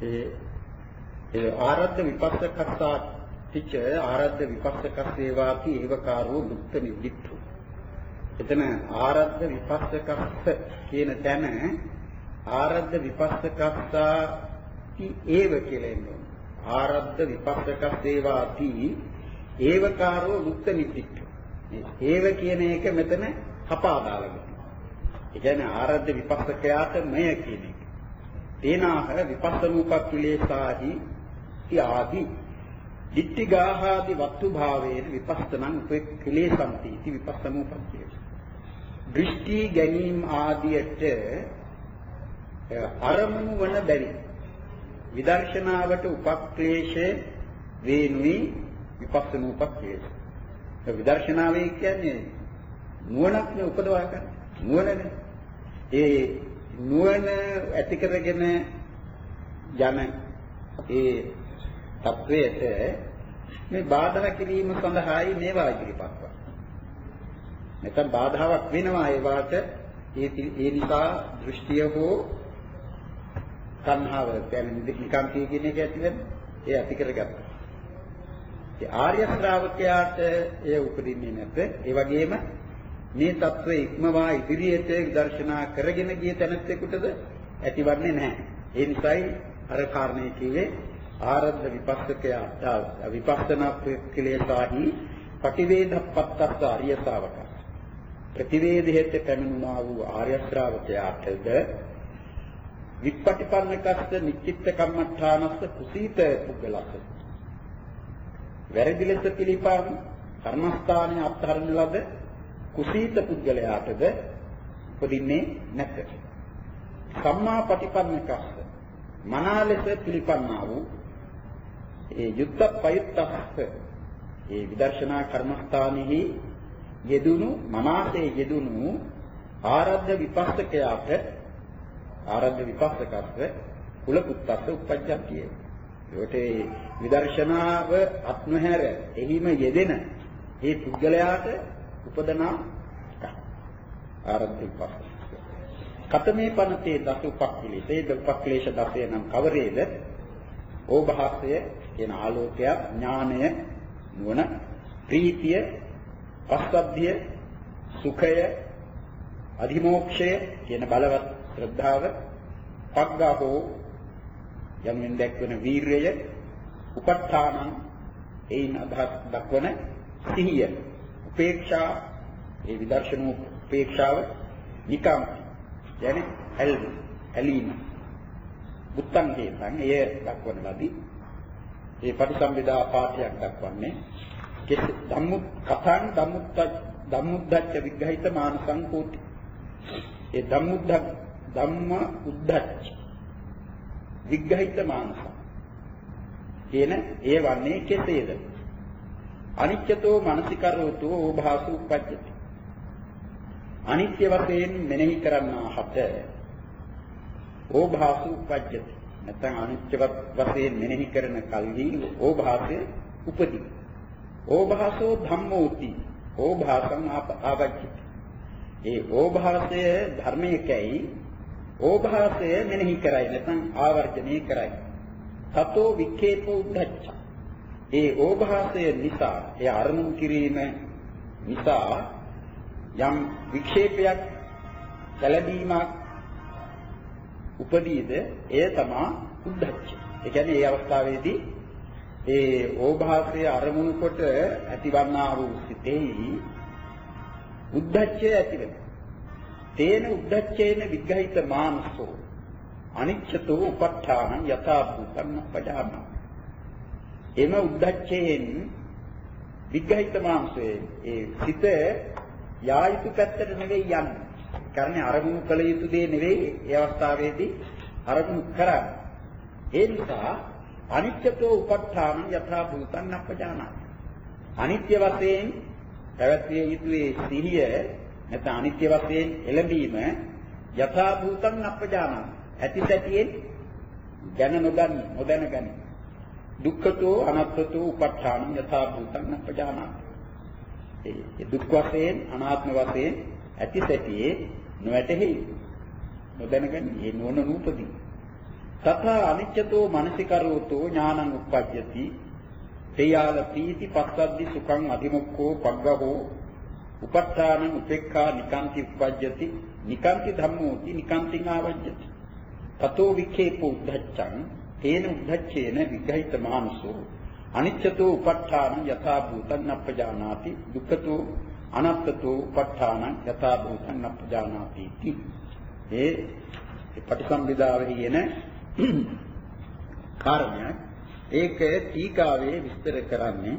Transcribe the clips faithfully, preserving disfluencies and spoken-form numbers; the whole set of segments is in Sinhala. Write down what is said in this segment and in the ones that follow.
ඒ ඒ ආරද්ධ විපස්සකස්සා තිච ආරද්ධ විපස්සකස්සේවාති ඒවකාරෝ දුක්ඛ නිබ්බිත්තු. එතන ආරද්ධ විපස්සකස්ස කියන තැන ආරද්ධ විපස්සකස්සාති ඒව කියලා එන්නේ. ආරද්ධ විපස්සකස්සේවාති ඒවකාරෝ දුක්ඛ නිබ්බිත්තු. ඒව කියන එක මෙතන කපා දාලා ගන්නවා. ඒ කියන්නේ ආරද්ධ විපස්සකයාට මය කියන එක. තේනාහ විපස්සනූපක්ඛිලේසාහි ආදි ditthigāhādi vattu bhāvēna vipassanaṁ upekkhilesamti iti vipassanopakkhiya. දෘෂ්ටි ගැනීම ආදියට අරමුණු වන බැරි විදර්ශනාවට උපක්ලේශ වේනුයි විපස්සනෝපක්ඛිය. ඒ විදර්ශනාවේ කියන්නේ නුවණක් නේ උපදවා ගන්න. නුවණනේ. ඒ නුවණ ඇති කරගෙන යන ඒ තත්වයට මේ බාධා කිරීම සඳහායි මේවා ඉදිරිපත් කරනවා. නැත්නම් බාධාවක් වෙනවා ඒ වාට ඒ ඒ නිසා දෘෂ්ටිය හෝ සංහාව කියන්නේ නිකම් කියන එක ඇති වෙන ඒ ඇති කරගත්තා. ඒ ආර්ය ශ්‍රාවකයාට එය උපදින්නේ නැත. ඒ වගේම මේ தત્ත්වය ඉක්මවා ඉදිරියට විදර්ශනා කරගෙන ගිය තැනැත්තෙකුටද ඇතිවන්නේ නැහැ. ඒ නිසායි අර කාරණේ කිව්වේ ආරද්ධ විපස්සකයා විපස්සනා ක්ලේශාහි පටිවේදප්පත්තස්ස ආර්ය ශ්‍රාවක. ප්‍රතිවේදයට පැමිණුණා වූ ආර්ය ශ්‍රාවකයාටද විප්පටිපන්නකස්ස නිච්චිත්ත කම්මඨානස්ස කුසීත පුද්ගලස්ස. වැරදි ලෙස පිළිපන් කර්මස්ථානයේ අත්හරින ලද කුසීත පුද්ගලයාටද උපදින්නේ නැත. සම්මා පටිපන්නකස්ස මනා ලෙස පිළිපන්නා වූ ඒ යුද්ධ පයුත්තස්ස ඒ විදර්ශනා කර්මස්ථානෙහි යෙදුණු මනාසේ යෙදුණු ආරද්ධ විපස්සකයාට ආරද්ධ විපස්සකස්ස කුල පුත්තස්ස උපජ්ජන්තිය. ඒකට විදර්ශනාව අත්නොහැර එහිම යෙදෙන ඒ පුද්ගලයාට උපදනා ආරද්ධ විපස්සක. කතමේ පනතේ දස උපක්ඛිලේ ඒ උපක්ඛිලේශ දසය නම් කවරේද? ඕභාසය කියන ආලෝකය, ඥානය, නුවණ, ප්‍රීතිය, පස්සද්ධිය, සුඛය, අධිමෝක්ෂය කියන බලවත් ශ්‍රද්ධාව, පග්ගහෝ යමින් දැක්වෙන වීර්යය, උපට්ඨානං එයින් අදහස් දක්වන සිහිය, උපේක්ෂා ඒ විදර්ශන උපේක්ෂාව, නිකම් යන්නේ ඇල්ම ඇලීම, බුත්තං හේතං එය දක්වන ලදී. ඒ පටිසම්භිදා පාඨයක් දක්වන්නේ කෙසේ ධම්මුත් කතං ධම්මුත් ධම්මුද්දච්ච විග්‍රහිත මානසං කෝටි. ඒ ධම්මුද්ද ධම්ම උද්දච්ච විග්‍රහිත මානස කියන ඒ වන්නේ කෙසේද? අනිත්‍යතෝ මනසිකරෝතෝ ඕභාසු උපජ්ජති. අනිත්‍ය වශයෙන් මෙනෙහි කරන්නා හත ඕභාසු උපජ්ජති. නැත්නම් අනිත්‍ය වශයෙන් මෙනෙහි කරන කල්හි ඕභාසය උපදී. ඕභාසෝ ධම්මෝති ඕභාසං ආවජ්ජති. ඒ ඕභාසය ධර්මයකයි ඕභාසය මෙනෙහි කරයි නැත්නම් ආවර්ජනය කරයි. තතෝ වික්ඛේපෝ උද්ධච්ච. ඒ ඕභාසය නිසා ඒ අරමුණු කිරීම නිසා යම් වික්ෂේපයක් කැළඹීමක් උපදීද එය තමයි උද්ධච්ච. ඒ කියන්නේ මේ අවස්ථාවේදී ඒ ඕභාසයේ අරමුණු කොට ඇතිවන්නා වූ සිතෙහි උද්ධච්චය ඇති වෙනවා. තේන උද්ධච්චේන විග්‍රහිත මානසෝ අනිච්චතෝ උපට්ඨානං යථා භූතං පජාන. එම උද්ධච්චයෙන් විග්‍රහිත මානසයේ ඒ සිත යා යුතු පැත්තට නෙවෙයි යන්නේ. කරන්නේ අරමුණු කළ යුතු දේ නෙවෙයි ඒ අවස්ථාවේදී අරමුණු කරන්නේ. ඒ නිසා අනිත්‍යතෝ උපට්ඨානං යථා භූතං නප්පජානාති. අනිත්‍ය වශයෙන් පැවැත්විය යුතු ඒ සිහිය නැත්නම් අනිත්‍ය වශයෙන් එළඹීම යථා භූතං නප්පජානාති. ඇති සැටියෙන් දැන නොගනි නොදැන ගනි. දුක්ඛතෝ අනත්තතෝ උපට්ඨානං යථා භූතං නප්පජානාති. ඒ දුක් වශයෙන් අනාත්ම වශයෙන් ඇති සැටියේ නොඇතෙහි නොදැනගනි. ඒ නොන නූපදී. තථා අනිච්චතෝ මනසිකරෝතෝ ඥානං උප්පජ්ජති තේයාල පීති පස්සද්දි සුඛං අධිමුක්ඛෝ පග්ගහෝ උපට්ඨානං උපේක්ඛා නිකාන්ති උප්පජ්ජති නිකාන්ති ධම්මෝති නිකාන්තිං ආවජ්ජති තතෝ වික්ඛේපෝ උද්ධච්ඡං තේන උද්ධච්ඡේන විග්‍රහිත මානසෝ අනිච්චතෝ උපට්ඨානං යථා භූතං නප්පජානාති දුක්ඛතෝ අනත්තතෝ උපට්ඨානං යථා භූතං නප්පජානාති इति ඒ පටිසම්භිදාවෙහි එන කාරණය ඒක ටීකාවේ විස්තර කරන්නේ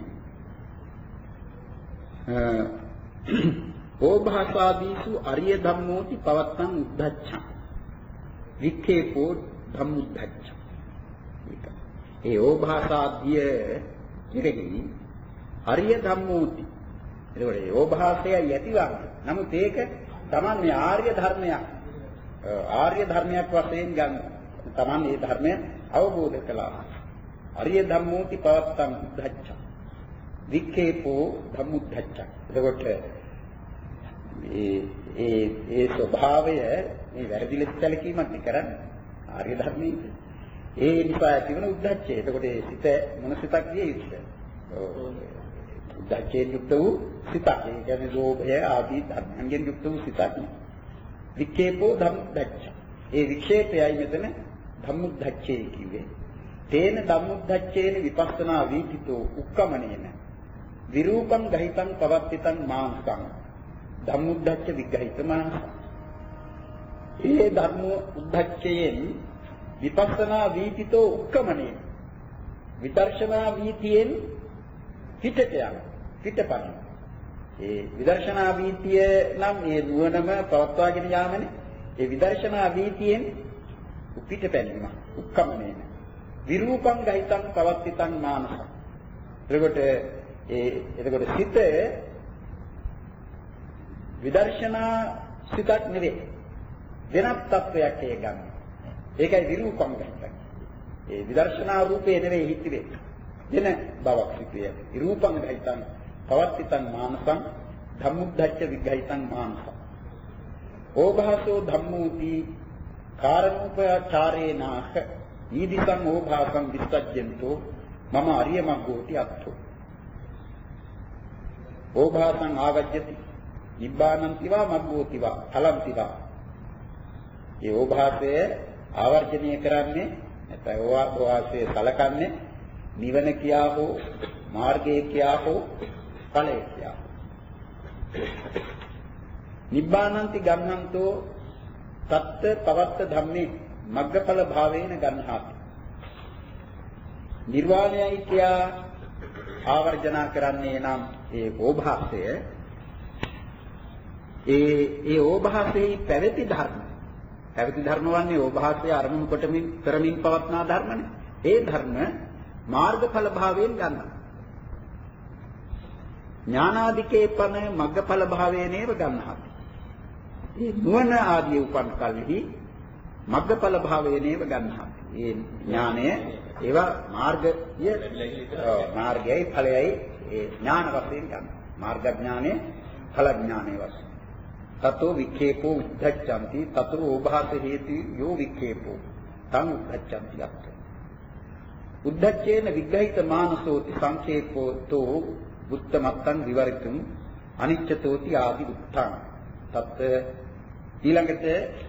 ඕභාසාදීසු අරිය ධම්මෝති පවත්තං උද්ධච්ඡං වික්ඛේපෝ ධම්මුද්ධච්ඡං ඒ ඕභාසාදිය කෙරෙහි අරිය ධම්මෝති එතකොට ඒ ඕභාසයයි ඇතිවන්නේ නමුත් ඒක තමයි ආර්ය ධර්මයක් ආර්ය ධර්මයක් වශයෙන් ගන්න තමන් මේ ධර්මය අවබෝධ කළා අරිය ධම්මෝති පවත්තං උද්ධච්ඡං වික්ඛේපෝ ධම්මුද්ධච්ඡං එතකොට ඒ ඒ ඒ ස්වභාවය මේ වැරදි ලෙස සැලකීමක් නේ කරන්නේ ආර්ය ධර්මයේ ඒ නිසා ඇතිවන උද්ධච්චය. එතකොට ඒ සිත මොන සිතක් විය යුතුද? උද්ධච්චයෙන් යුක්ත වූ සිතක්. ඒ කියන්නේ ලෝභය ආදී ධර්මයන්ගෙන් යුක්ත වූ සිතක්. වික්ඛේපෝ ධම්මුද්ධච්ච. ඒ වික්ෂේපයයි මෙතන ධම්මුද්ධච්චේ කිව්වේ. තේන ධම්මුද්ධච්චේන විපස්සනා වීතිතෝ උක්කමනේන විරූපං ගහිතං පවත්තිතං මාංසං ධම්මුද්ධච්ච විග්‍රහිත මාංසං. ඒ ධම්මුද්ධච්චයෙන් විපස්සනා වීතිතෝ උක්කමනේ විදර්ශනා වීතියෙන් පිටට යන පිටපණ ඒ විදර්ශනා වීතිය නම් ඒ නුවණම පවත්වාගෙන යාමනේ ඒ විදර්ශනා වීතියෙන් පිටපැනීම උක්කමනේ විරූපං ගහිතං පවත්තිතං මානස එතකොට ඒ එතකොට සිත විදර්ශනා සිතක් නෙවෙයි වෙනත් තත්වයක් ඒ ගන්න ඒකයි විරූපං ගහිතං. ඒ විදර්ශනා රූපේ නෙවෙයි හිතේ. දෙන බවක් සිටිය. විරූපං ගහිතං පවත්තිතං මානසං ධම්මුද්ධච්ච විග්‍රහිතං මානසං. ඕභාසෝ ධම්මෝති කාරණෝපචාරේනාහ ඊදිසං ඕභාසං විස්සජ්ජන්තෝ මම අරිය මග්ගෝති අත්ථෝ. ඕභාසං ආවජ්ජති නිබ්බානන්තිවා මග්ගෝතිවා ඵලන්තිවා. ඒ ඕභාසය ආවර්ජනය කරන්නේ නැත්නම් ඕවාසයේ සලකන්නේ නිවන කියා හෝ මාර්ගය කියා හෝ ඵලය කියා. නිබ්බානන්ති ගන්නන්තෝ තත්ත පවත්ත ධම්මේ මග්ගඵල භාවේන ගන්හාති. නිර්වාණයයි කියා ආවර්ජනා කරන්නේ නම් ඒ ඕභාසය ඒ ඒ ඕභාසයේ පැවති ධර්ම පැවති ධර්ම වන්නේ ඕභාසය අරමුණු කොටමින් කරමින් පවත්නා ධර්මනේ. ඒ ධර්ම මාර්ගඵල භාවයෙන් ගන්නවා. ඥානාදිකේ පන මග්ගඵල භාවයෙන්ව ගන්නවා. මේ නුවණ ආදී උපන් කල්හි මග්ගඵල භාවයෙන්ව ගන්නවා. මේ ඥානය ඒවා මාර්ගය මාර්ගයයි ඵලයයි ඒ ඥාන වශයෙන් ගන්නවා. මාර්ග ඥානය ඵල ඥානය වශයෙන්. තතෝ වික්ඛේපෝ උද්ධච්ඡanti තතෝ ඕභාස හේති යෝ වික්ඛේපෝ තං උද්ධච්ඡanti අත්ථ. උද්ධච්චේන විග්‍රහිත මානසෝති සංකේපෝතෝ බුත්තමත්තං විවරිතුම් අනිච්චතෝති ආදි උත්තාන. තත් ඊළඟට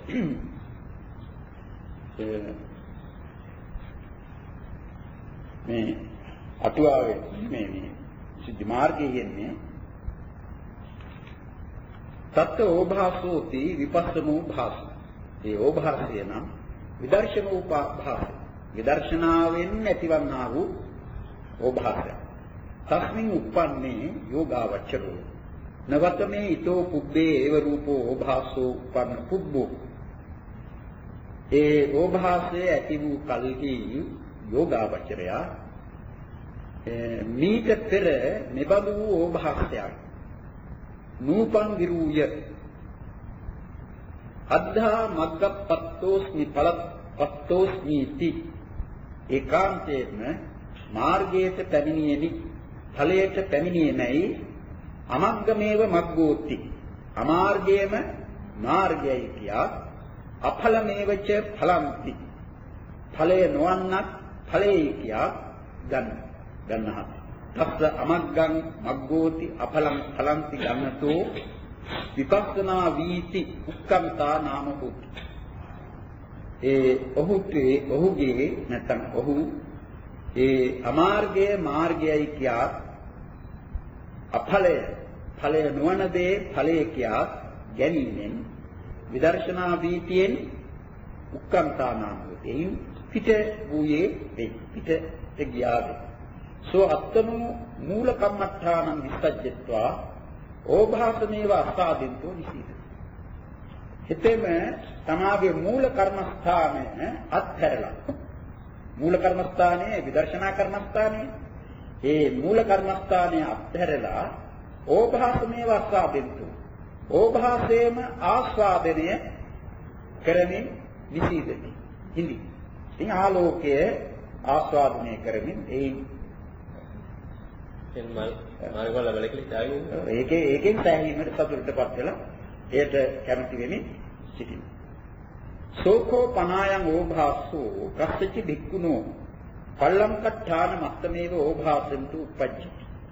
මේ අටුවාවේ මේ මේ සිද්ධි මාර්ගයේ යන්නේ තත් ඕභාසෝති විපස්සනෝ භාස. ඒ ඕභාසය නම් විදර්ශනෝ භාස. විදර්ශනාවෙන් ඇතිවන්නා වූ ඕභාසය. තස්මින් උප්පන්නේ යෝගාවචරෝ නවතමේ ඊතෝ පුබ්බේ ඒව රූපෝ ඕභාසෝ උපන්න පුබ්බෝ. ඒ ඕභාසය ඇති වූ කල්හි යෝගාවචරයා මීට පෙර මෙබඳු වූ ඕභාසයක් නූපං විරූය අද්ධා මග්ගපත්තෝස්මි පලපත්තෝස්මිති ඒකාන්තේන මාර්ගයට පැමිණියෙමි ඵලයට පැමිණියේ නැයි අමග්ගමේව මග්ගෝති අමාර්ගයේම මාර්ගයයි කියා අඵලමේවච ඵලಂತಿ ඵලය නොවන්නත් ඵලයේ කියා ගන්න ගන්නහත්. තස්ස අමග්ගං මග්ගෝති අපලං ඵලಂತಿ ගන්නතෝ විපස්සනා වීති උක්කන්තා නාම හොති. ඒ ඔහුගේ ඔහුගේ නැත්නම් ඔහු ඒ අමාර්ගයේ මාර්ගයයි කියා අඵලය ඵලය නොවන දේ ඵලයේ කියා ගැනීමෙන් විදර්ශනා වීතියෙන් උක්කන්තා නාම හොති. එයින් පිට වූයේ වේ. පිටට ගියාද සෝ අත්තමු මූල කම්මඨානං විසජ්ජත්වා ඕභාසමේව අස්සාදින්තෝ නිසීද. හිතෙම තමාගේ මූල කර්මස්ථානය අත්හැරලා මූල කර්මස්ථානයේ විදර්ශනා කර්මස්ථානයේ ඒ මූල කර්මස්ථානය අත්හැරලා ඕභාසමේව අස්සාදින්තෝ ඕභාසේම ආස්වාදනය කරමින් නිසීදති. හිඳි. ඉතින් ආලෝකයේ ආස්වාදනය කරමින් ඒ එන්මල් මාර්ගවල වලකලි ඡායු ඒකේ ඒකෙන් සෑහීමට සතුටටපත් වෙලා එයට කැමති වෙමින් සිටිනවා. සෝකෝ පනායන් ඕභාසෝ කස්සචි බික්කුණෝ පල්ලංකට්ඨාන මත්තමේව ඕභාසෙන්තු උපජ්ජති.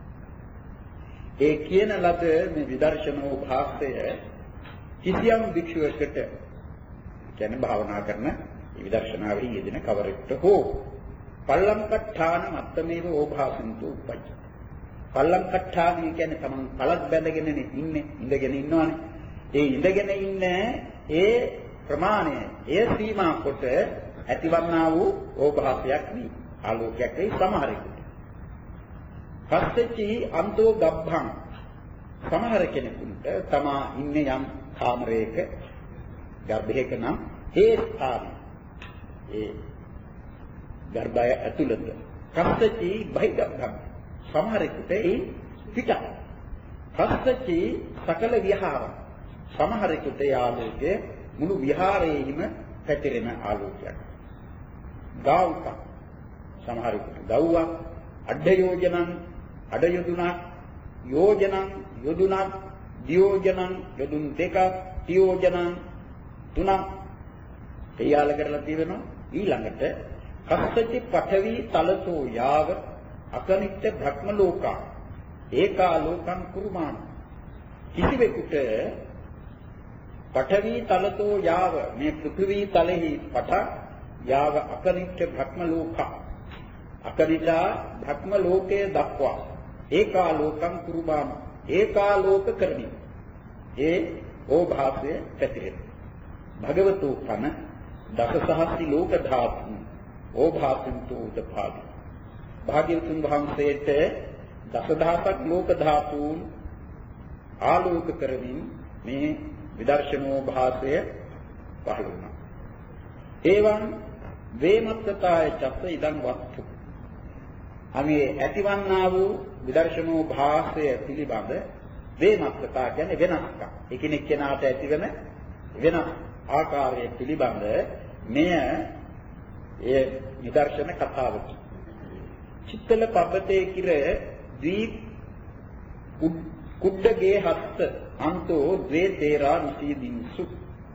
ඒ කියන ලද මේ විදර්ශනෝ භාසය කිසියම් භික්ෂුවකට කියන්නේ භාවනා කරන විදර්ශනාවෙහි යෙදෙන කවරෙක්ට හෝ පල්ලංකට්ඨාන මත්තමේව ඕභාසෙන්තු උපජ්ජති. පල්ලංකට්ඨානය කියන්නේ තමන් පළක් බැඳගෙන ඉන්නේ ඉඳගෙන ඉන්නවනේ. ඒ ඉඳගෙන ඉන්න ඒ ප්‍රමාණය ඒ සීමා කොට ඇතිවන්නා වූ ඕභාසයක් නේ. ආලෝකයක් වේ සමහරෙකුට. පස්සෙචි අන්තෝ ගබ්භං සමහර කෙනෙකුට තමා ඉන්නේ යම් කාමරයක ගර්භයක නම් ඒ ස්ථානය ඒ ගර්භය ඇතුළත පස්සෙචි බහිගබ්භං සමහරෙකුට ඒ පිට පස්සෙචි සකල විහාර සමහරෙකුට ආලෝකයේ මුළු විහාරයේම පැතිරෙන ආලෝකයක්. ගාවුක සමහරෙකුට ගව්වක් අඩ යෝජනං අඩ යොදුනක් යෝජනං යොදුනක් දියෝජනං යොදුන් දෙකක් තියෝජනං තුනක් එයාල කරලා තියෙනවා. ඊළඟට කස්සචි පඨවි තලසෝ යාව අකනිත්‍ය භ්‍රම ලෝකා ඒකාලෝකං කුරුමාන කිසිවෙකුට පඨවි තලතෝ යාව මේ පෘථිවි තලෙහි පට යාව අකනිත්‍ය භ්‍රම ලෝකා අකනිතා භ්‍රම ලෝකයේ දක්වා ඒකාලෝකං කුරුමාන ඒකාලෝක කරමි. ඒ ඕභාසය පැතිරෙන භගවතු කන දසසහස්ති ලෝක ධාතු ඕභාසන්තෝ උදපාදි. භාග්‍යවතුන් වහන්සේට දසදහසක් ලෝක ධාතුන් ආලෝක කරමින් මේ විදර්ශනෝ භාසය පහළ වුණා. ඒවන් වේමත්තතාය චස්ස ඉදං වස්තු. අනේ ඇතිවන්නා වූ විදර්ශනෝ භාසය පිළිබඳ වේමත්තතා කියන්නේ වෙනස්කම්. එකිනෙක කෙනාට ඇතිවන වෙනස් ආකාරය පිළිබඳ මෙය ඒ නිදර්ශන කතාවකි. චිත්තල පබ්බතේ කිර දී කුඩ්ඩගේ හත්ත අන්තෝ ද්වේ තේරා නිසීදින්සු.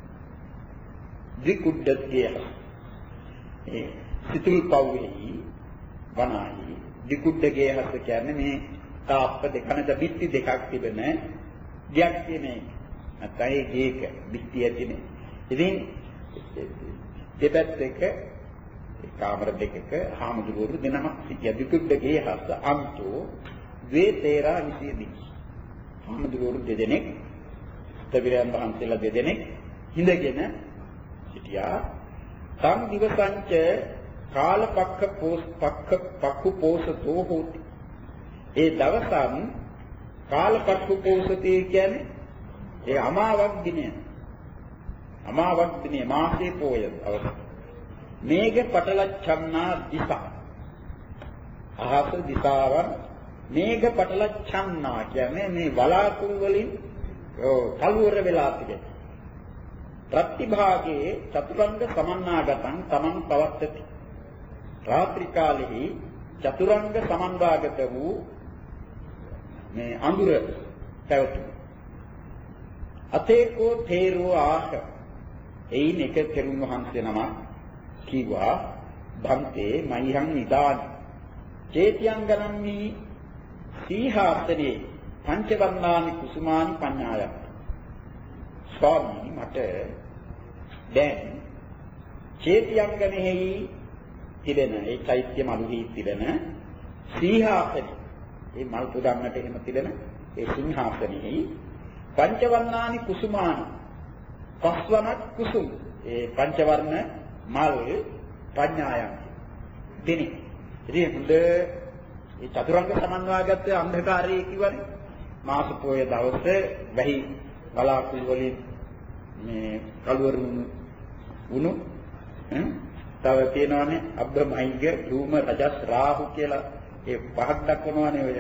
දී කුඩ්ඩගේ ඒ සිතුල් පව්වෙහි වනාහි දී කුඩ්ඩගේ හත්ත කියන්නේ මේ තාප්ප දෙකනද බිත්ති දෙකක් තිබෙන ගයක් තියෙන නැත්නම් ඒ ගේක බිත්ති ඇතිනේ. ඉතින් දෙපැත්තක කාමර දෙකක හාමුදුරුවෝ දෙනමක් සිටිය දුකුඩ්ඩගේ හස්ස අන්තෝ ද්වේ තේරා විසියදී. හාමුදුරුවෝ දෙදෙනෙක් තවිරයන් වහන්සේලා දෙදෙනෙක් හිඳගෙන සිටියා. තම් දිවසංච කාලපක්ඛ පෝස් පක්ඛ පක්ඛු පෝසතෝ හෝති. ඒ දවසන් කාලපක්ඛු පෝසතේ කියන්නේ ඒ අමාවක් දිනය. අමාවක් දිනේ මාසේ පෝය අවසන්. මේඝ පටලච්ඡන්නා දිසා අහස දිසාවන් මේඝ පටලච්ඡන්නා කියන්නේ මේ වලාකුළු වලින් කලවර වෙලා තිබෙන ප්‍රතිභාගයේ චතුරංග සමන්නාගතං තමන් පවත්තති. රාත්‍රී කාලෙහි චතුරංග සමන්වාගත වූ මේ අඳුර පැවතුණා. අතේකෝ තේරෝ ආහ එයින් එක තෙරුන් වහන්සේ නමක් කිව්වා භන්තේ මයිහං නිදානි චේතියංගනම්මි සීහාසනේ පංචවර්ණානි කුසුමානි පඤ්ඤායත්. ස්වාමී මට දැන් චේතියංගනෙහි තිබෙන ඒ චෛත්‍ය මළුහි තිබෙන සීහාසනේ, ඒ මල් පුදන්නට එහෙම තිබෙන ඒ සිංහාසනෙහි පංචවර්ණානි කුසුමානි, පස්වනක් කුසුම්, ඒ පංචවර්ණ මල් පඤ්ඤායම් දෙනි. ඉතින් හොඳ ඒ චතුරංග සමන්වාගත්ත අන්ධකාරයේ කිව්වනේ මාස පොය දවසේ වැහි බලාකුළු වලින් මේ කළුවරුන් වුණු තව තියෙනවානේ අබ්බමහිග ධූම රජස් රාහු කියලා ඒ පහක් දක්වනවානේ ඔය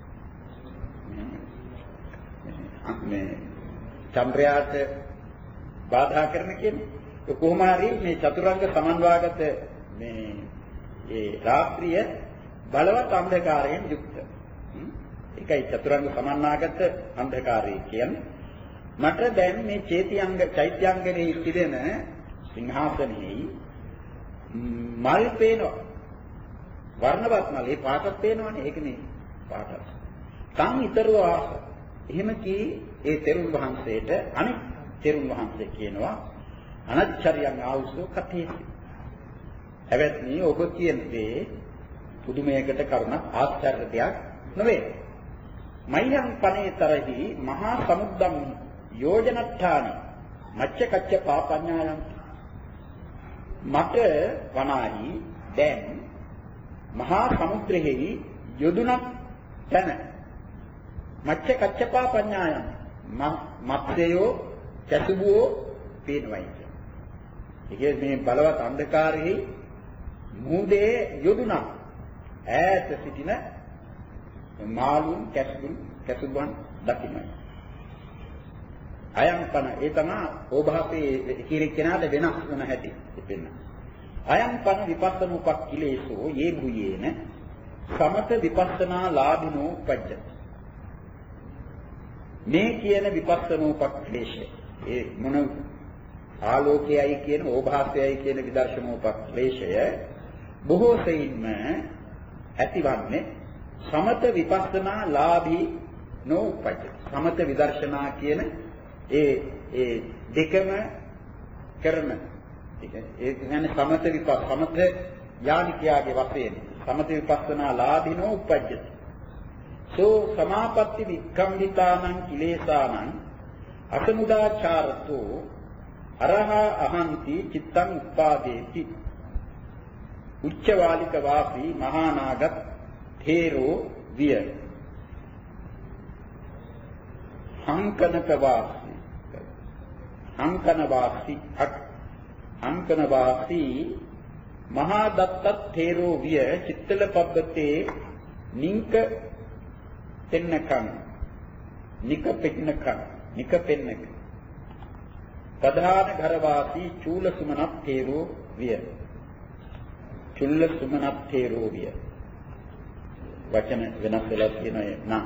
මේ චන්ද්‍රයාට බාධා කරන කියන්නේ. කොහොම හරි මේ චතුරංග සමන්වාගත මේ ඒ රාත්‍රිය බලවත් අන්ධකාරයෙන් යුක්ත. ඒකයි චතුරංග සමන්වාගත අන්ධකාරය කියන්නේ. මට දැන් මේ චේතියංග චෛත්‍යංගනේ තිබෙන සිංහාසනෙහි මල් පේනවා. වර්ණවත් මල් ඒ පාටක් පේනවනේ. ඒකනේ පාටක්. තන් ඊතරව ආස. එහෙම කී ඒ තෙරුන් වහන්සේට අනිත් තෙරුන් වහන්සේ කියනවා අනච්චරියං ආවුසෝ කතේසි. හැබැයි ඔබ කියන්නේ පුදුමයකට කරුණක් ආශ්චර්ය දෙයක් නෙවෙයි. මයිහං පනේතරහි මහා සමුද්දම් යෝජනට්ඨානි මච්ච කච්ච පාපඤ්ඤායම්. මට වනාහි දැන් මහා සමුද්‍රෙහි යොදුනක් තැන මච්ච කච්ච පාපඤ්ඤායම් මත්ස්‍යයෝ කැසුබුවෝ පේනවායි. ඒ මේ බලවත් අන්ධකාරෙහි මුහුදේ යොදුනක් ඈත සිටින මාළුන් කැසුබුන් කැසුබන් දකින්නයි. අයම් පන ඒ තමයි ඕභාපේ කිරි කෙනාට වෙනස් වෙන හැටි දෙන්න. අයම් පන විපස්සනුපක්ඛිලේසෝ යේ භුයේන සමත විපස්සනා ලාභිනෝ පජ්ජති. මේ කියන විපස්සනෝපක්ඛිලේශය ඒ මොන ආලෝකයයි කියන ඕභාසයයි කියන විදර්ශනෝපක්ඛිලේශය බොහෝ සෙයින්ම ඇතිවන්නේ සමත විපස්සනා ලාභී නෝපජ්ජති. සමත විදර්ශනා කියන ඒ ඒ දෙකම කරන ඒ කියන්නේ සමත විපස්ස සමත යානිකයාගේ වශයෙන් සමත විපස්සනා ලාභිනෝ උපජ්ජති. සෝ සමාපatti වික්ඛම්විතානං කිලේසානං අසමුදාචාරතෝ අරහා අහන්ති චිත්තං උපාදේති. උච්චවාලික වාසී මහානාගත් තේරෝ විය. හංකනක වාසී හංකන වාසී හංකන වාසී මහා දත්තත් තේරෝ විය චිත්තල පබ්බතේ නිංක තෙන්නකං නික පෙන්නකං නික පෙන්නක ප්‍රධාන ඝරවාසී චූල සුමනත් තේරෝ විය. චුල්ල සුමනත් තේරෝ විය. වචන වෙනස් වෙලා තියෙනවා නා.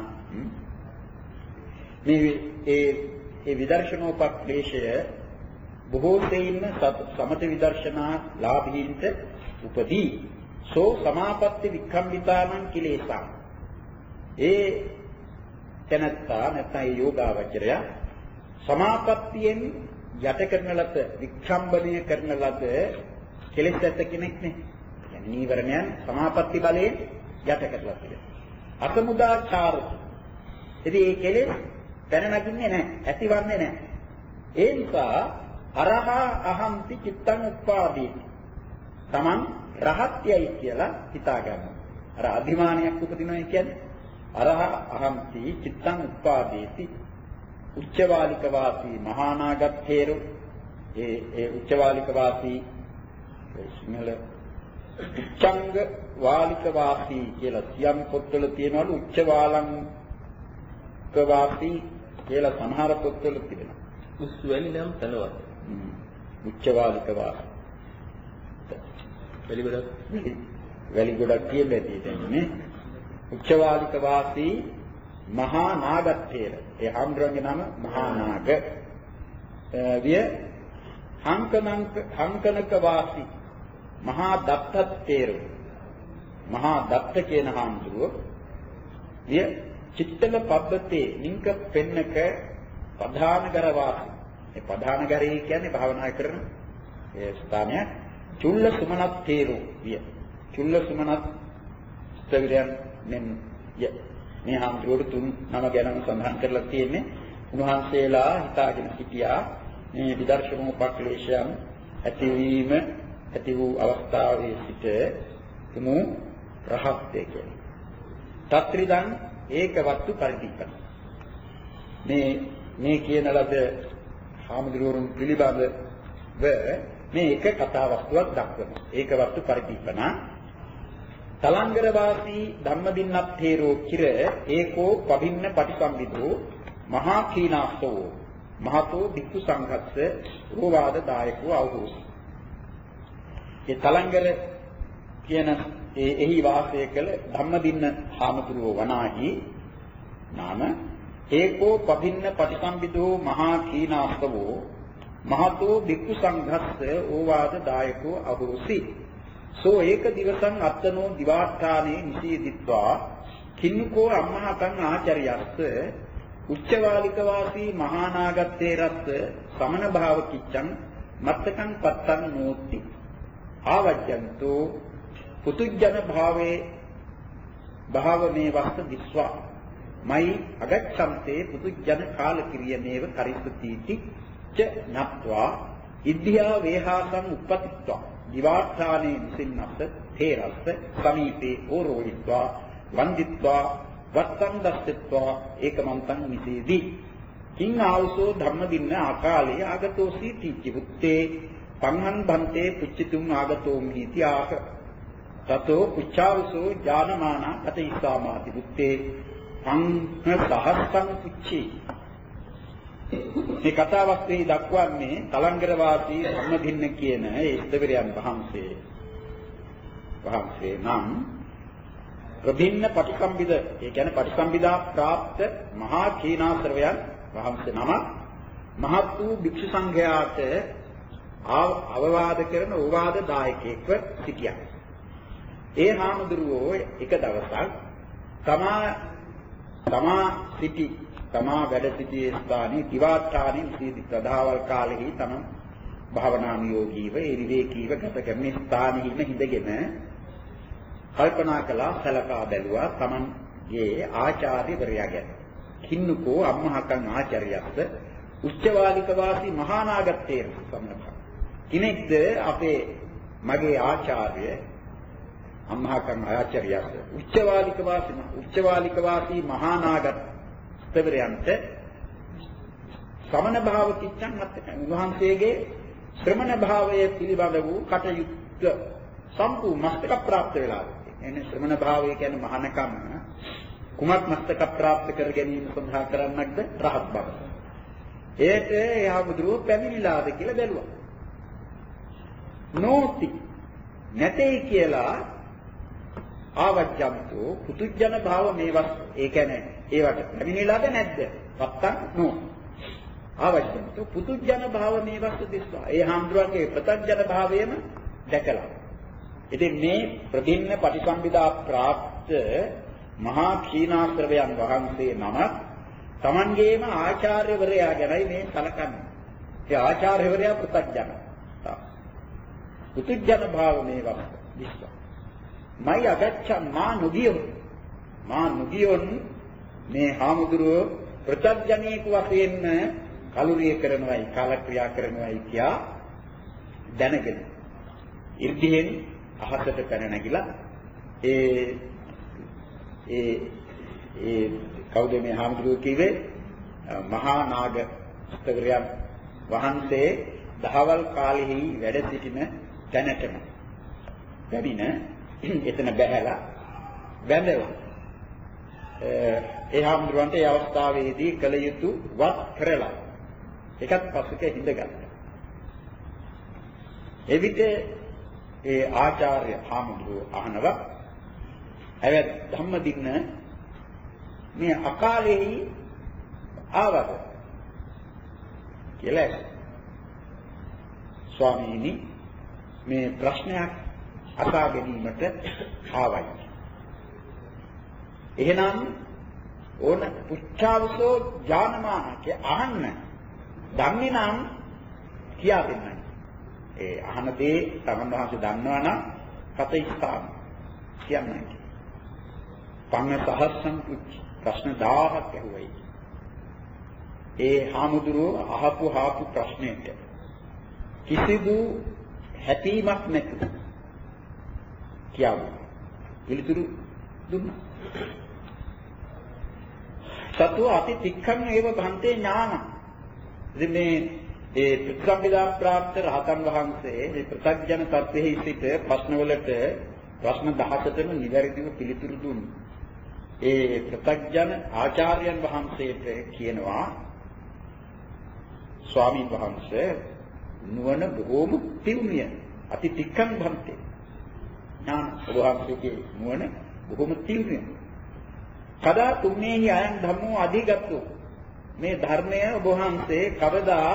මේ ඒ ඒ විදර්ශනෝපක්ඛේශය බොහෝ සෙයින්ම සමත විදර්ශනා ලාභීන්ට උපදී. සෝ සමාපatti වික්ඛම්විතානං කිලේසා. ඒ තනත්තා නැත්නම් යෝගාවචරය සමාපත්තියෙන් යට කරන ලද වික්ඛම්බණය කරන ලද කෙලෙස් ඇත කෙනෙක් නේ. يعني නීවරණයන් සමාපatti බලයෙන් යට කරලා තියෙනවා. අසමුදාචාර. ඉතින් මේ කෙලෙස් දැන නගින්නේ නැහැ, ඇතිවන්නේ නැහැ. ඒ නිසා අරහා අහම්ති චිත්තං උප්පාදීති. Taman රහත්යයි කියලා හිතා ගන්නවා. අර අධිමානයක් උපදිනවා කියන්නේ අරහා අහම්ති චිත්තං උප්පාදීති. උච්චවාලික වාසී මහානාගත් හේරු ඒ ඒ උච්චවාලික වාසී සිංහල උච්චංග වාලික වාසී කියලා සියම් පොත්වල තියෙනවලු උච්චවාලංක වාසී කියලා සමහර පොත්වල තිබෙනවා. උස්වැලි නම් තනවත්. උච්චවාලික වාසී. වැලි ගොඩක් වැලි ගොඩක් කියන්නේ තියෙන්නේ. උච්චවාලික වාසී මහා නාගත්තේර. ඒ හාමුදුරන්ගේ නම මහා නාග. විය හංකනංක හංකනක වාසී මහා දත්තත් තේරු මහා දත්ත කියන හාමුදුරුව විය චිත්තල පබ්බතේ නිංක පෙන්නක ප්‍රධානගර වාසී. මේ ප්‍රධානගරේ කියන්නේ භාවනා කරන ඒ ස්ථානය. චුල්ල සුමනත් තේරු විය. චුල්ල සුමනත් ස්තවිරයන් මෙන් ය. මේ හාමුදුරුවෝ තුන් නම ගැනම සඳහන් කරලා තියෙන්නේ. උන්වහන්සේලා හිතාගෙන සිටියා මේ විදර්ශනෝපක්ලේශයන් ඇතිවීම ඇති වූ අවස්ථාවේ සිට තුමු රහත්ය කියන්නේ. තත්‍රිදං ඒකවත්තු පරිදීපන. මේ මේ කියන ලද හාමුදුරුවරුන් පිළිබඳව මේ එක කතා වස්තුවක් දක්වනවා. ඒකවත්තු පරිදීපන. තලංගර වාසී ධම්මදින්නත් තේරෝ කිර ඒකෝ පබින්න පටිසම්විදෝ මහා කීනාස්සෝ මහතෝ භික්ඛු සංඝස්ස රෝවාද දායකෝ අවුහෝසි. ඒ තලංගර කියන ඒ එහි වාසය කළ ධම්මදින්න හාමුදුරුවෝ වනාහි නාම ඒකෝ පබින්න පටිසම්විදෝ මහා කීනාස්සවෝ මහතෝ භික්ඛු සංඝස්ස ඕවාද දායකෝ අවුහෝසි. සෝ ඒක දිවසං අත්තනෝ දිවාඨානේ නිසීදිත්වා කින්නකෝ අම්මහතං ආචාර්යස්ස උච්චවාලික වාසී මහානාගත්තේ රස්ස සමන භාව කිච්ඡං මත්තකං පත්තං නෝති ආවජ්ජන්තෝ පුතුජන භාවේ භාවමේ වස්ත විස්වා මයි අගච්ඡන්තේ පුතුජන කාල කිරියමේව කරිස්සතිති ච නත්වා ඉද්ධියා වේහාසං උප්පතිත්වා දිවාඨානේ නිසින්නස්ස තේරස්ස සමීපේ ඕරෝහිත්වා වන්දිත්වා වත්තං දස්සත්වා ඒකමන්තං නිසේදී කිං ආවසෝ ධම්මදින්න ආකාලේ ආගතෝසි තීචි බුත්තේ පංහන් බන්තේ පුච්චිතුම් ආගතෝ මිති ආක තතෝ පුච්චාවසෝ ඥානමාන අතීසාමාති බුත්තේ පංහ සහස්සං පුච්චි. මේ කතාවක් මේ දක්වන්නේ තලංගර වාසී ධම්මදින්න කියන ඒ ඉස්තවිරයන් වහන්සේ වහන්සේ නම් ප්‍රභින්න පටිසම්භිද ඒ කියන්නේ පටිසම්භිදා પ્રાપ્ત මහා කීනාශ්‍රවයන් වහන්සේ නම මහත් වූ භික්ෂු සංඝයාට අවවාද කරන ඕවාද දායකයෙක්ව සිටියා. ඒ හාමුදුරුවෝ එක දවසක් තමා තමා සිටි තමා වැඩ සිටියේ ස්ථානයේ දිවාඨානේ නිසීදි ප්‍රදාවල් කාලෙහි තම භාවනානුයෝගීව ඒ විවේකීව ගත කරන ස්ථානෙහිම හිඳගෙන කල්පනා කළා සලකා බැලුවා තමන්ගේ ආචාර්යවරයා ගැන. කින්නකෝ අම්මහකන් ආචාර්යස්ස උච්චවාලික වාසී මහානාගත්තේ සම්මත. කිනෙක්ද අපේ මගේ ආචාර්ය අම්මහකන් ආචාර්යස්ස උච්චවාලික වාසී උච්චවාලික වාසී මහානාගත් ස්තවරයන්ට සමන භාව කිච්ඡන් මත්තකන් උන්වහන්සේගේ ශ්‍රමණ භාවයේ පිළිබඳ වූ කටයුත්ත සම්පූර්ණ මස්තක પ્રાપ્ત වෙලා. එන්නේ ශ්‍රමණ භාවය කියන්නේ මහානකම් කුමක් මස්තක પ્રાપ્ત කර ගැනීම සඳහා කරන්නක්ද රහත් බව. ඒට යහබුදුරුව පැමිණිලාද කියලා බැලුවා. නෝති නැtei කියලා ආවජ්ජන්තෝ පුතුජන භාව මේවත් ඒ කියන්නේ ඒවට පැමිණිලාද නැද්ද? පත්තක් නෝ. ආවජ්ජන්තෝ පුතුජන භාව මේවත් දිස්වා. ඒ හාමුදුරන්ගේ ප්‍රත්‍යජන භාවයම දැකලා. ඉතින් මේ ප්‍රතින්න පටිසම්භිදා પ્રાપ્ત මහා කීනාශ්‍රවයන් වහන්සේ නම තමන්ගේම ආචාර්යවරයා ගැනයි මේ සලකන්නේ. ඒ ආචාර්යවරයා ප්‍රත්‍යජන. පුතුජන භාව මේවත් දිස්වා. මයි අගච්ඡන් මා නුගියොන් මා නුගියොන් මේ හාමුදුරුවෝ ප්‍රත්‍යජනීක වශයෙන් කලුරිය කරනවායි කාලක්‍රියා කරනවායි කියා දැනගෙන ඉර්ධියෙන් අහසට පැන නැගිලා ඒ ඒ ඒ කවුද මේ හාමුදුරුවෝ කිව්වේ මහා නාග ස්තවරයන් වහන්සේ දහවල් කාලෙහි වැඩ සිටින තැනටම වැඩින එතන බැහැලා වැඳලා ඒ හාමුදුරුවන්ට ඒ අවස්ථාවේදී කළ යුතු වත් කරලා එකත් පසුක හිඳගත්තා. එවිට ඒ ආචාර්ය හාමුදුරුවෝ අහනවා ඇවැත් ධම්මදින්න මේ අකාලෙහි ආවද කියලා. ස්වාමීනි මේ ප්‍රශ්නයක් අසා ගැනීමට ආවයි. එහෙනම් ඕන පුච්ඡාවසෝ ඥානමාන කිය අහන්න. දන්නේ නම් කියා දෙන්නයි. ඒ අහන දේ තමන් වහන්සේ දන්නවා නම් කතයිස්ථාන කියන්නයි. පංග සහස්සම් ප්‍රශ්න දහයක් ඇහුවයි. ඒ හාමුදුරුවෝ අහපු හාපු ප්‍රශ්නෙට කිසිදු හැපීමක් නැතුව කියවුවා. පිළිතුරු දුන්නා. සතු අති තික්ඛං ඒව භන්තේ ඥාන. ඉතින් මේ ඒ ප්‍රතිසම්පදා ප්‍රාප්ත රහතන් වහන්සේ මේ ප්‍රත්‍යඥ තත්ත්වෙහි සිට ප්‍රශ්නවලට ප්‍රශ්න දහසටම නිවැරදිව පිළිතුරු දුන්නා. ඒ ප්‍රත්‍යඥ ආචාර්යයන් වහන්සේට කියනවා ස්වාමීන් වහන්සේ නුවණ බොහෝම තියුණුය. අති තික්ඛං භන්තේ. ඥාන වහන්සේගේ නුවණ බොහෝම තියුණුය. කදා තුන්නේහි අයං ධම්මෝ අධිගතෝ. මේ ධර්මය ඔබ වහන්සේ කවදා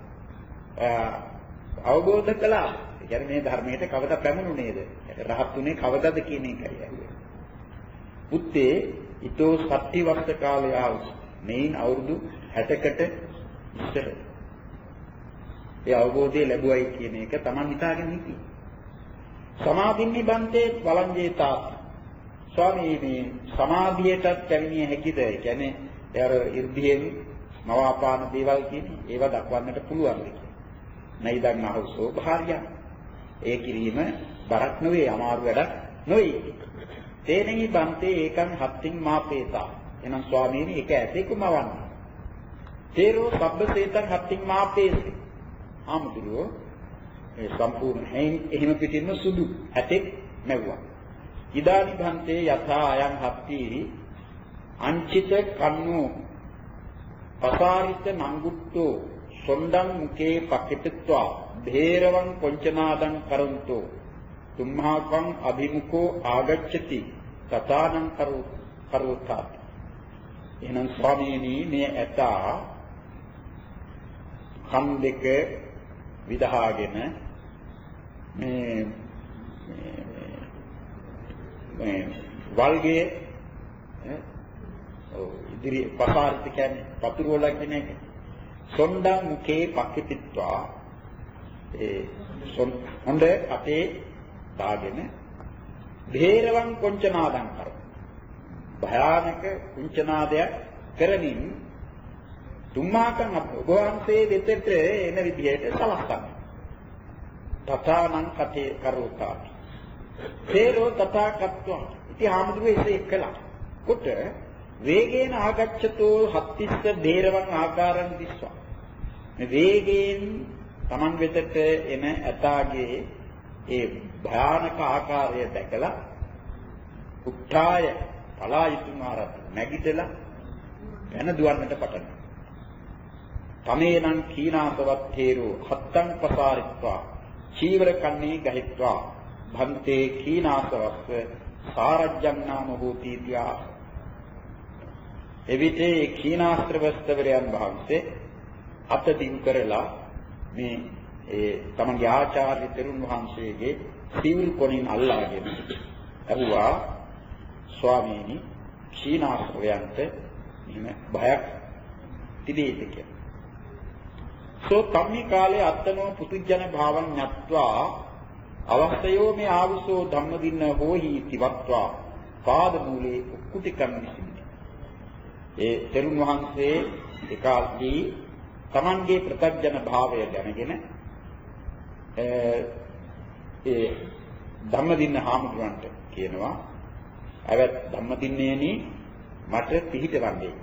අවබෝධ කළා? ඒ කියන්නේ මේ ධර්මයට කවදා පැමුණුනේද? රහත් උනේ කවදාද කියන එකයි අහුවේ. පුත්තේ ඊතෝ සත්‍ය වස්ත කාලය ආවුස්. මේන් අවුරුදු හැටකට ඉස්සර. ඒ අවබෝධය ලැබුවයි කියන එක Taman හිතාගෙන හිටියේ. සමාධින්නි බන්තේ වළංජේතා. ස්වාමීනි සමාධියටත් පැමිණිය හැකිද? ඒ කියන්නේ ඒ අර 이르දියෙන් මවාපාන දේවල් කියන්නේ ඒවා දක්වන්නට පුළුවන් දෙයක්. නයිදන් අහසෝ භාර්ය. ඒ කිරීම බරක් නෙවෙයි, අමාරු වැඩක් නෙවෙයි. තේනෙහි බන්තේ ඒකන් හත්තින් මාපේතා. එහෙනම් ස්වාමීනි ඒක ඇතේකුමවන්න. තේරෝ සබ්බසේතං හත්තින් මාපේසි. ආමුදුරෝ ඒ සම්පූර්ණ එහෙම පිටින්ම සුදු ඇතෙක් නැවුවා. ඉදානි භන්තේ යථා අයං හත්ති අංචිත කන්නෝ පසාරිත නංගුට්ටෝ සොණ්ඩං මුකේ පකිටත්වා භේරවං කොංචනාදං කරන්තෝ තුම්හාකං අභිමුඛෝ ආගච්ඡති තථානං කරෝ කරෝතා. එහෙනම් ස්වාමීනි මේ ඇතා කන් දෙක විදහාගෙන මේ මේ වල්ගේ ඉදිරි පසාරිත කියන්නේ පතුරු වල කියන එක. සොණ්ඩං මුඛේ පක්කිතිත්වා ඒ හොඳ අපේ දාගෙන භේරවං කොංචනාදං කර භයානක කුංචනාදයක් කරමින් තුම්මාකන් ඔබ වහන්සේ දෙතට එන විදිහට සලස්වන්න. තථානං කතේ කරෝතා. තේරෝ තථා කත්වා. ඉති ආමුදුවේ ඉසේ කළා. කොට වේගේන ආගච්ඡතෝ හත්තිස්ස බේරවං ආකාරං දිස්වා. මේ වේගයෙන් Taman වෙතට එන ඇතාගේ ඒ භයානක ආකාරය දැකලා උත්ථාය පලායිතුමාරත් නැගිටලා වෙන දුවන්නට පටන් ගත්තා. තමේනං කීනාසවත් තේරෝ හත්තං පසාරිත්වා චීවර කන්නේ ගහිත්වා භන්තේ කීනාසවස්ස සාරජ්ජං නාම හෝති තියා. එවිටේ කීනාස්ත්‍රවස්තවරයන් වහන්සේ අත දින් කරලා මේ ඒ තමන්ගේ ආචාර්ය තෙරුන් වහන්සේගේ සිවුරු කොනින් අල්ලාගෙන ඇහුවා ස්වාමීනි කීනාස්ත්‍රවයන්ට මෙහෙම බයක් තිබේද කියලා. සෝ කම්මි කාලේ අත්තනෝ පුතුජන භාවං ඤත්වා අවස්තයෝ මේ ආවුසෝ ධම්මදින්න හෝහි තිවත්වා පාද මූලේ උක්කුටිකම් විසිනි. ඒ තෙරුන් වහන්සේ ඒකාදී තමන්ගේ ප්‍රත්‍යඥ භාවය දැනගෙන ඒ ධම්මදින්න හාමුදුරන්ට කියනවා අවත් ධම්මදින්නේනි මට පිහිටවන්නේ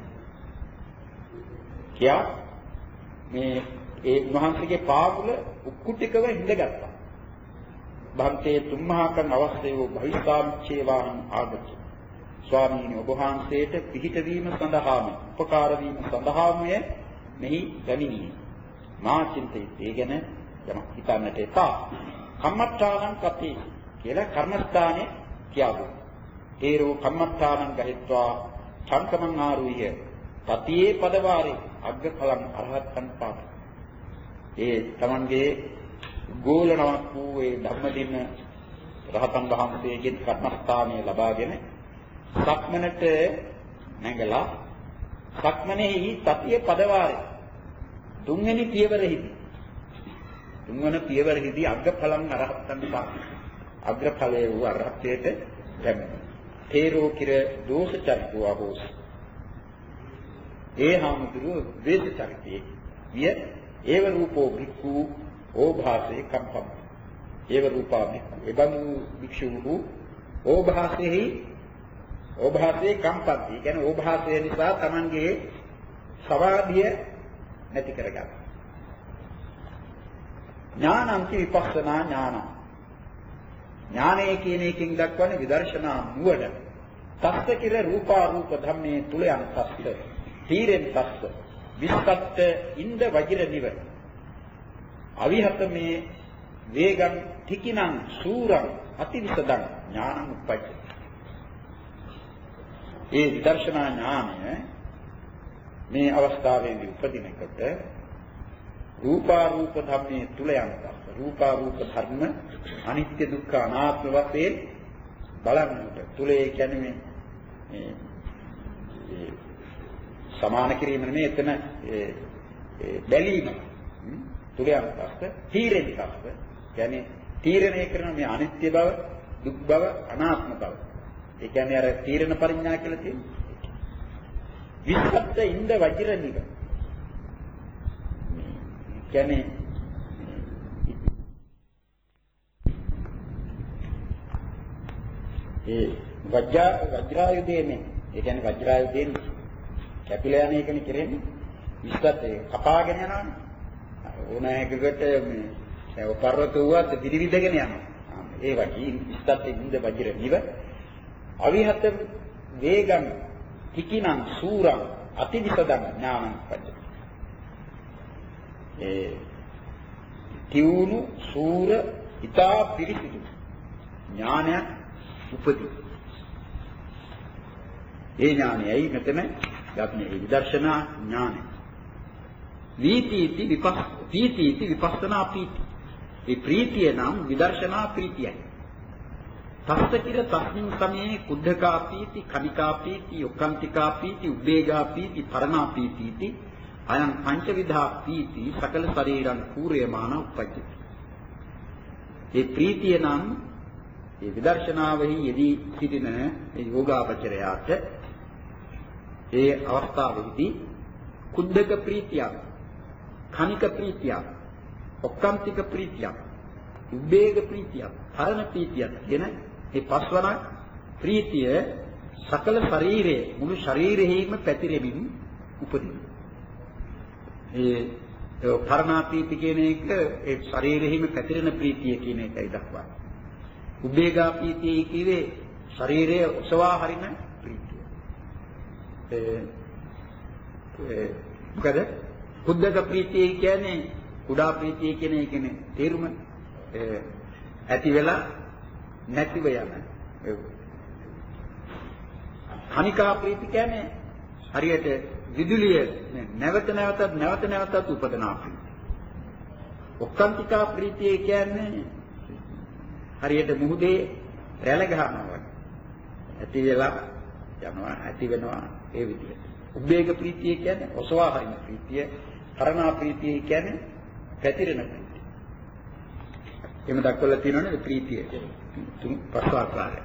කියා මේ ඒ වහන්සේගේ පාමුල උක්කුටිකව හිඳගත්තා. භන්තේ තුම්මහකන් අවස්ථේව භවිස්සාමිච්ඡේවාහං ආගච්ඡ. ස්වාමීනි ඔබ වහන්සේට පිහිට වීම සඳහාම උපකාර වීම සඳහාම මෙහි ගනිමි. මා චින්තේ ඒ ගැන යමක් හිතන්නට එපා. කම්මත්තානං කතේ කියලා කර්මස්ථානේ කියවුවා. තේරෝ කම්මත්තානං ගහිත්වා චංකමං ආරුහ්‍ය තතියේ පදවාරේ අග්ගඵලං අරහත්යන් පාද. ඒ තමන්ගේ ගෝලනවක් වූ ඒ ධම්මදින රහතන් වහන්සේගෙන් කර්මස්ථානය ලබාගෙන සක්මනට නැගලා සක්මනේහි සතිය පදවාරේ තුන්වෙනි පියවරෙහිදී තුන්වන පියවරෙහිදී අග්‍රඵලං අරහතන් වහන්සේ අග්‍රඵලයේ වූ අරහතයට ලැබෙනවා. තේරෝ කිර දෝෂ චරිතෝ අහෝස්. ඒ හාමුදුරුව වේද චරිතයේ විය ඒව රූපෝ භික්ඛු ඕභාසේ කම්පම්. ඒව රූපා භික්ඛු එබඳු භික්ෂුහු ඕභාසෙහි ඕභාසේ කම්පති. කියන්නේ ඕභාසය නිසා Tamanගේ සමාධිය නැති කරගන්න. ඥානන්ති විපස්සනා ඥාන. ඥානය කියන එකෙන් දක්වන්නේ විදර්ශනා නුවණ. තස්ස කිර රූපාරූප ධම්මේ තුලයන් තස්ස. තීරෙන් තස්ස. විස්කත් ඉන්ද වජිර නිව. අවිහත මේ වේගං තිකිනං සූරං අතිවිසදං ඥානං උප්පජ්ජති. ඒ විදර්ශනා ඥානය මේ අවස්ථාවේදී උපදිනකොට රූපාරූප ධම්මේ තුලයන්ත රූපාරූප ධර්ම අනිත්‍ය දුක්ඛ අනාත්ම වශයෙන් බලන්නට තුලේ කියන්නේ මේ සමාන කිරීම නෙමෙයි එතන බැලීම තුලයන්ත තීරෙන්ත කියන්නේ තීරණය කරන මේ අනිත්‍ය බව දුක් බව අනාත්ම බව ඒ කියන්නේ අර තීරණ පරිඥා කියලා තියෙනවා. විස්සත් ඉන්ද වජිර නිව. කියන්නේ ඒ වජ්‍රා වජ්‍රායුධයෙන් ඒ කියන්නේ වජ්‍රායුධයෙන් කැපිලා යන එකනේ කරන්නේ. විස්සත් ඒ කපාගෙන යනවානේ. ඕනෑකකට මේ පර්වත වුවත් පිරිවිදගෙන යනවා. ඒ වගේ විස්සත් ඉන්ද වජිර නිව. අවිහත වේගං තිකිනං සූරං අතිවිසදං ඥානං පජ්ජති. ඒ තියුණු සූර ඊතා පිරිසිදු ඥානයක් උපදී. ඒ ඥානයයි මෙතන ගන්නේ විදර්ශනා ඥානය. වීතිති විපස් වීතිති විපස්සනා ප්‍රීති. මේ ප්‍රීතිය නම් විදර්ශනා ප්‍රීතියයි. තස්ස කිර තස්මින් සමයේ කුද්ධකා පීති කනිකා පීති යොක්ඛන්තිකා පීති උබ්බේගා පීති පරණා පීති අයං පංචවිධා පීති සකල ශරීරං පූර්යමාන උපජ්ජති. මේ ප්‍රීතිය නම් මේ විදර්ශනාවෙහි යෙදී සිටින මේ යෝගාවචරයාට ඒ අවස්ථාවේදී කුද්ධක ප්‍රීතියක් කනික ප්‍රීතියක් ඔක්කාන්තික ප්‍රීතියක් උබ්බේග ප්‍රීතියක් පරණ ප්‍රීතියක් කියන මේ පස්වන ප්‍රීතිය සකල ශරීරයේ මුළු ශරීරෙහිම පැතිරෙමින් උපදින. ඒ පරණ ප්‍රීති කියන එක ඒ ශරීරෙහිම පැතිරෙන ප්‍රීතිය කියන එකයි දක්වන්නේ. උබ්බේගා ප්‍රීතිය කියේ ශරීරය ඔසවා හරින ප්‍රීතිය. ඒ මොකද කුද්ධක ප්‍රීතිය කියන්නේ කුඩා ප්‍රීතිය කියන එකනේ තේරුම. ඇති වෙලා නැතිව යන. කනිකා ප්‍රීති කියන්නේ හරියට විදුලිය නැවත නැවතත් නැවත නැවතත් උපදනා ප්‍රීතිය. ඔක්කාන්තිකා ප්‍රීතිය කියන්නේ හරියට මුහුදේ රැළ ගහනවා වගේ. ඇති වෙලා යනවා ඇති වෙනවා ඒ විදිහට. උබ්බේග ප්‍රීතිය කියන්නේ ඔසවා හරින ප්‍රීතිය. කරණා ප්‍රීතිය කියන්නේ පැතිරෙන ප්‍රීතිය. එමෙ දක්වලා තියෙනවනේ ප්‍රීතිය. තුන් පස් ආකාරය.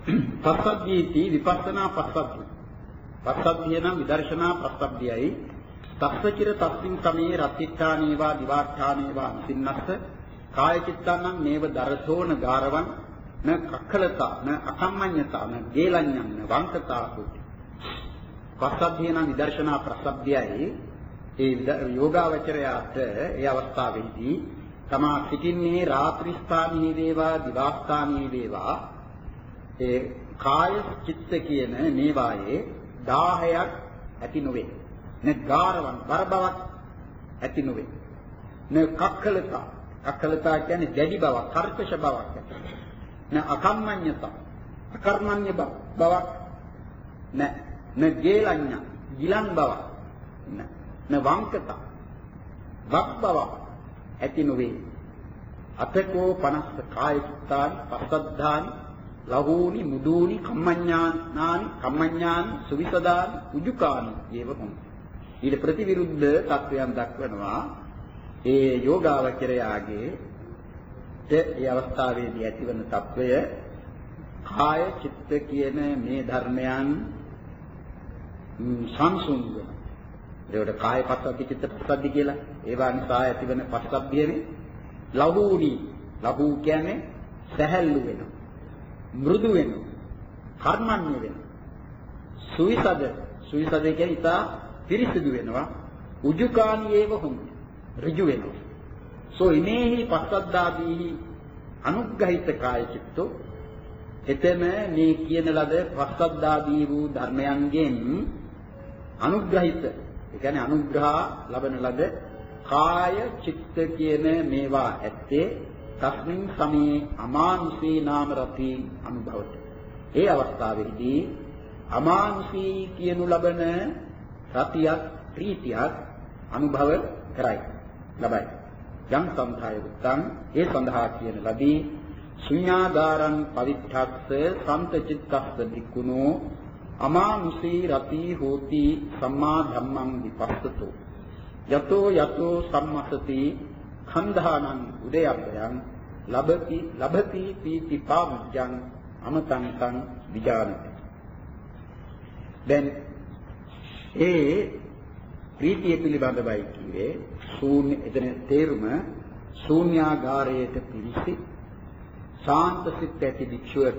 පස්සද්ධීති විපස්සනා පස්සද්ධි. පස්සද්ධිය නම් විදර්ශනා පස්සද්ධියයි. තස්සචිර තස්සින් සමේ රත්ත්‍යානේවා දිවාඨානේවා සින්නස්ස කාය චිත්තං මේව දරසෝන ගාරවං න කක්ඛලතා න අකම්මඤ්ඤතා න ගේලඤ්ඤං න වංකතා හොති. පස්සද්ධිය නම් විදර්ශනා පස්සද්ධියයි. ඒ යෝගාවචරයාට ඒ අවස්ථාවේදී තමා සිටින්නේ රාත්‍රී ස්ථානයේ වේවා දිවාස්ථානයේ වේවා ඒ කාය චිත්ත කියන මේවායේ දාහයක් ඇති නොවේ. න ගාරවන් බර බවක් ඇති නොවේ. න කක්ඛලතා කක්ඛලතා කියන්නේ දැඩි බවක් කර්කශ බවක් ඇති. න අකම්මඤ්ඤතා අකර්මඤ්ඤ බවක් න න ගේලඤ්ඤ ගිලන් බවක් න න වංකතා වක් බවක් ඇති නොවේ. අතකෝ පනස්ස කාය චිත්තානි පස්සද්ධානි ලහූනි මුදූනි කම්මඤ්ඤානානි කම්මඤ්ඤානි සුවිසදානි උජුකානි ඒවම. ඊට ප්‍රතිවිරුද්ධ තත්වයන් දක්වනවා. ඒ යෝගාවචරයාගේ ඒ අවස්ථාවේදී ඇතිවන తත්වය කාය චිත්ත කියන මේ ධර්මයන් සංසුන් වෙන. ඒකට කාය පස්සද්ධි චිත්ත පස්සද්ධි කියලා. ඒවා නිසා ඇතිවන පස්සද්ධියනේ ලහූනි. ලහූ කියන්නේ සැහැල්ලු වෙනවා. මෘදු වෙනවා. කර්මන්නේ වෙනවා. සුවිසද සුවිසද කියන්නේ ඉතා පිරිසිදු වෙනවා. උජුකානි ඒව හොම් ඍජු වෙනවා. සෝ ඉමේහි පස්සද්ධාදී අනුග්‍රහිත කාය චිත්තෝ එතන මේ කියන ලද පස්සද්ධාදී වූ ධර්මයන්ගෙන් අනුග්‍රහිත ඒ කියන්නේ අනුග්‍රහ ලබන ලද කාය චිත්ත කියන මේවා ඇත්තේ තස්මින් සමේ අමානුෂී නාම රති අනුභවත. ඒ අවස්ථාවේදී අමානුෂී කියනු ලබන රතියක් ප්‍රීතියක් අනුභව කරයි ලබයි. යම් සම්භාය උත්තං ඒ සඳහා කියන ලදී ශුඤ්ඤාගාරං පවිත්තස්ස සම්තචිත්තස්ස විකුණෝ අමානුෂී රති හෝති සම්මා ධම්මං විපස්සතෝ යතෝ යතෝ සම්මසති khණ්ඩානං උදයබ්බයං ලබති ලබති පීති පාමුජ්ජං අමතං තං විජානති. දැන් ඒ ප්‍රීතිය පිළිබඳවයි කියේ ශූන්‍ය එතන තේරුම ශූන්‍යාගාරයට පිවිසි ශාන්ත සිත් ඇති භික්ෂුවට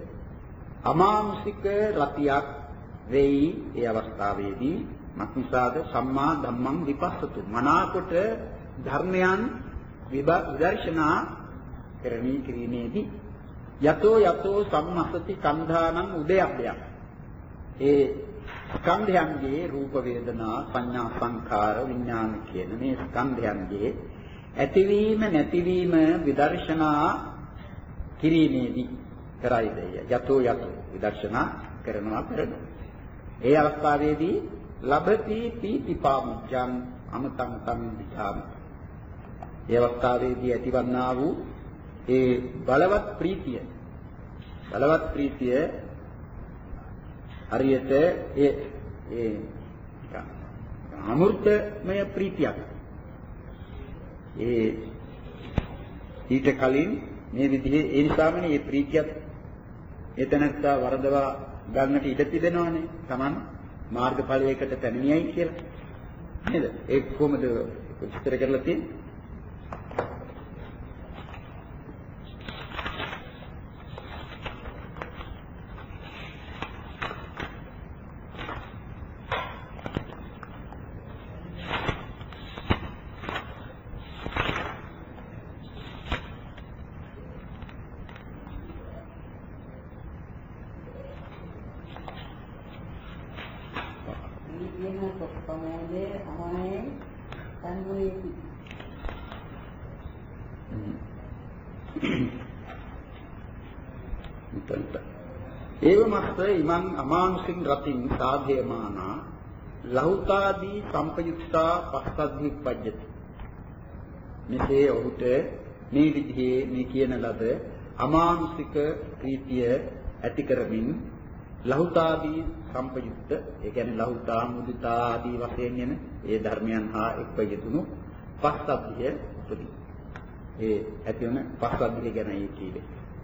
අමානුෂික රතියක් වෙයි. ඒ අවස්ථාවේදී මක්නිසාද සම්මා ධම්මං විපස්සතු මනාකොට ධර්මයන් විදර්ශනා කරණී කිරීමේදී යතෝ යතෝ සම්මසති කන්ධානං උදයබ්බයං ඒ ස්කන්ධයන්ගේ රූප වේදනා සංඥා සංඛාර විඥාන කියන මේ ස්කන්ධයන්ගේ ඇතිවීම නැතිවීම විදර්ශනා කිරීමේදී කරයිද යතෝ යතෝ විදර්ශනා කරනවා කරනවා. ඒ අවස්ථාවේදී ලබති පීති පාමුච්ඡං අමතං තං විචාමි. ඒ අවස්ථාවේදී ඇතිවන්නා වූ ඒ බලවත් ප්‍රීතිය බලවත් ප්‍රීතිය හරියට ඒ ඒ අමෘතමය ප්‍රීතියක්. ඒ ඊට කලින් මේ විදිහේ ඒ නිසාමනේ මේ ප්‍රීතියත් එතනත්තා වරදවා ගන්නට ඉඩ තිබෙනවානේ. Taman මාර්ගඵලයකට පැමිණියයි කියලා. නේද? ඒක කොහොමද විස්තර කරලා තියෙන්නේ? ඒවමස්ස ඉමං අමානුෂින් රතින් සාධේමානා ලහුතාදී සම්පයුක්තා පස්සද්ධි පජ්ජති. මෙසේ ඔහුට මේ විදිහේ මේ කියන ලද අමානුෂික ප්‍රීතිය ඇති කරමින් ලහුතාදී සම්පයුක්ත ඒ කියන්නේ ලහුතා මුදිතා ආදී වශයෙන් යන ඒ ධර්මයන් හා එක්ව යෙදුණු පස්සද්ධිය උපදී. ඒ ඇති වන පස්සද්ධිය ගැනයි කියන්නේ.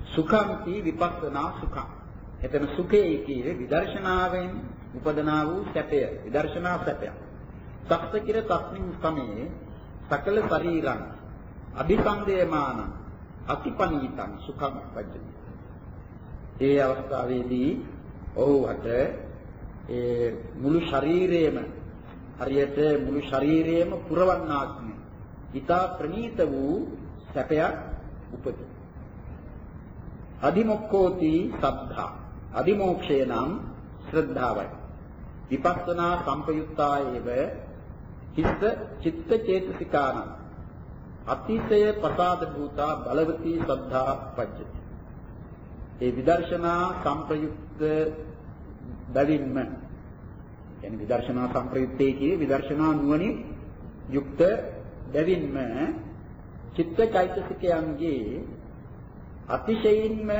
සුඛම්ති විපස්සනා සුඛං. එතන සුඛේ කියේ විදර්ශනාවෙන් උපදනා වූ සැපය, විදර්ශනා සැපය. සක්සකිර තස්මින් සමේ සකල ශරීරං අභිසන්දේමාන අතිපනීතං සුඛං වජ්ජති. ඒ අවස්ථාවේදී ඔහුට ඒ මුළු ශරීරයේම හරියට මුළු ශරීරයේම පුරවන්නාක් නේ. ඊතා ප්‍රණීත වූ සැපයක් උපදී. අදිමොක්ඛෝති සද්ධා. අදිමෝක්ෂය නම් ශ්‍රද්ධාවයි. විපස්සනා සම්පයුක්තායේව හිස්ස චිත්ත චේතසිකාන අතිශය ප්‍රසාද භූතා බලවතී සද්ධා පජ්ජති. ඒ විදර්ශනා සම්ප්‍රයුක්ත බැවින්ම කියන්නේ විදර්ශනා සම්ප්‍රයුක්තේ කියේ විදර්ශනා නුවණින් යුක්ත බැවින්ම චිත්ත චෛතසිකයන්ගේ අතිශයින්ම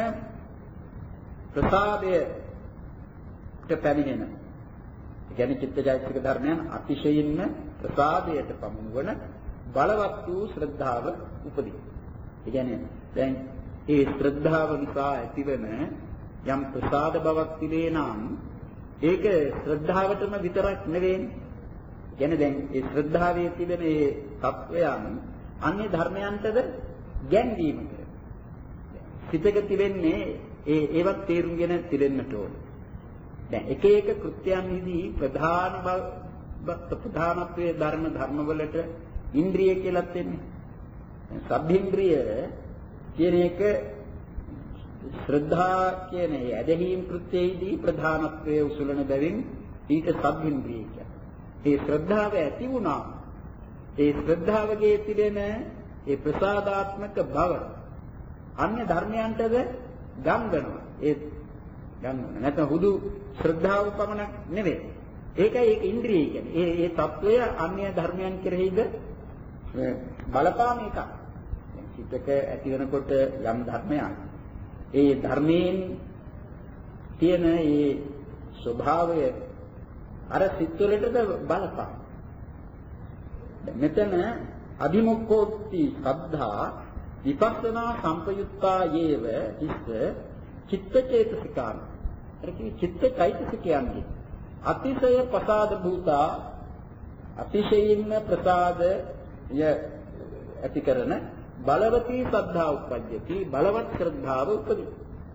ප්‍රසාදයට පැමිණෙන. ඒ කියන්නේ චිත්ත චෛතසික ධර්මයන් අතිශයින්ම ප්‍රසාදයට පමුණුවන බලවත් වූ ශ්‍රද්ධාව උපදී. ඒ කියන්නේ දැන් ඒ ශ්‍රද්ධාව නිසා ඇතිවන යම් ප්‍රසාද බවක් තිබේ නම් ඒක ශ්‍රද්ධාවටම විතරක් නෙවෙයි. කියන්නේ දැන් ඒ ශ්‍රද්ධාවේ තිබෙන ඒ තත්වයන් අන්‍ය ධර්මයන්ටද ගැන්වීම කරනවා. සිතක තිබෙන්නේ ඒ ඒවත් තේරුම්ගෙන තිරෙන්නට ඕන. දැන් එක එක කෘත්‍යයන්හිදී ප්‍රධාන ප්‍රධානත්වයේ ධර්ම ධර්මවලට ඉන්ද්‍රිය කියලා තියෙන්නේ. සබ්බින්ද්‍රිය කියන එක ශ්‍රද්ධා කියන ඒ ඇදහිීම් කෘත්‍යයේදී ප්‍රධානත්වයේ උසුලන බැවින් ඊට සබ්බින්ද්‍රිය කියන්නේ. ඒ ශ්‍රද්ධාව ඇති වුණා. ඒ ශ්‍රද්ධාවගේ තිබෙන ඒ ප්‍රසාදාත්මක බව අන්‍ය ධර්මයන්ටද ගම්ගනවා. ඒ ගම්ගන නැත්නම් හුදු ශ්‍රද්ධාව පමණක් නෙවෙයි. ඒකයි ඒක ඉන්ද්‍රිය කියන්නේ. ඒ ඒ తত্ত্বය අන්‍ය ධර්මයන් කෙරෙහිද බලපාන එකක්. දැන් සිතක ඇති වෙනකොට යම් ධර්මයක් ඒ ධර්මයෙන් තියෙන ඒ ස්වභාවය අර සිත්වලටද බලපාන. මෙතන අදිමොක්ඛෝති සද්ධා විපස්සනා සම්පයුක්තා යේව ඉස්ස චිත්තචේතසිකාන. අර කිවි චිත්තචෛතසිකයන්ගේ අතිශය ප්‍රසාද භූතා අතිශයින්ම ප්‍රසාදය ඇති කරන බලවතී ශ්‍රද්ධා උප්පජ්ජති. බලවත් ශ්‍රද්ධාව උපදී.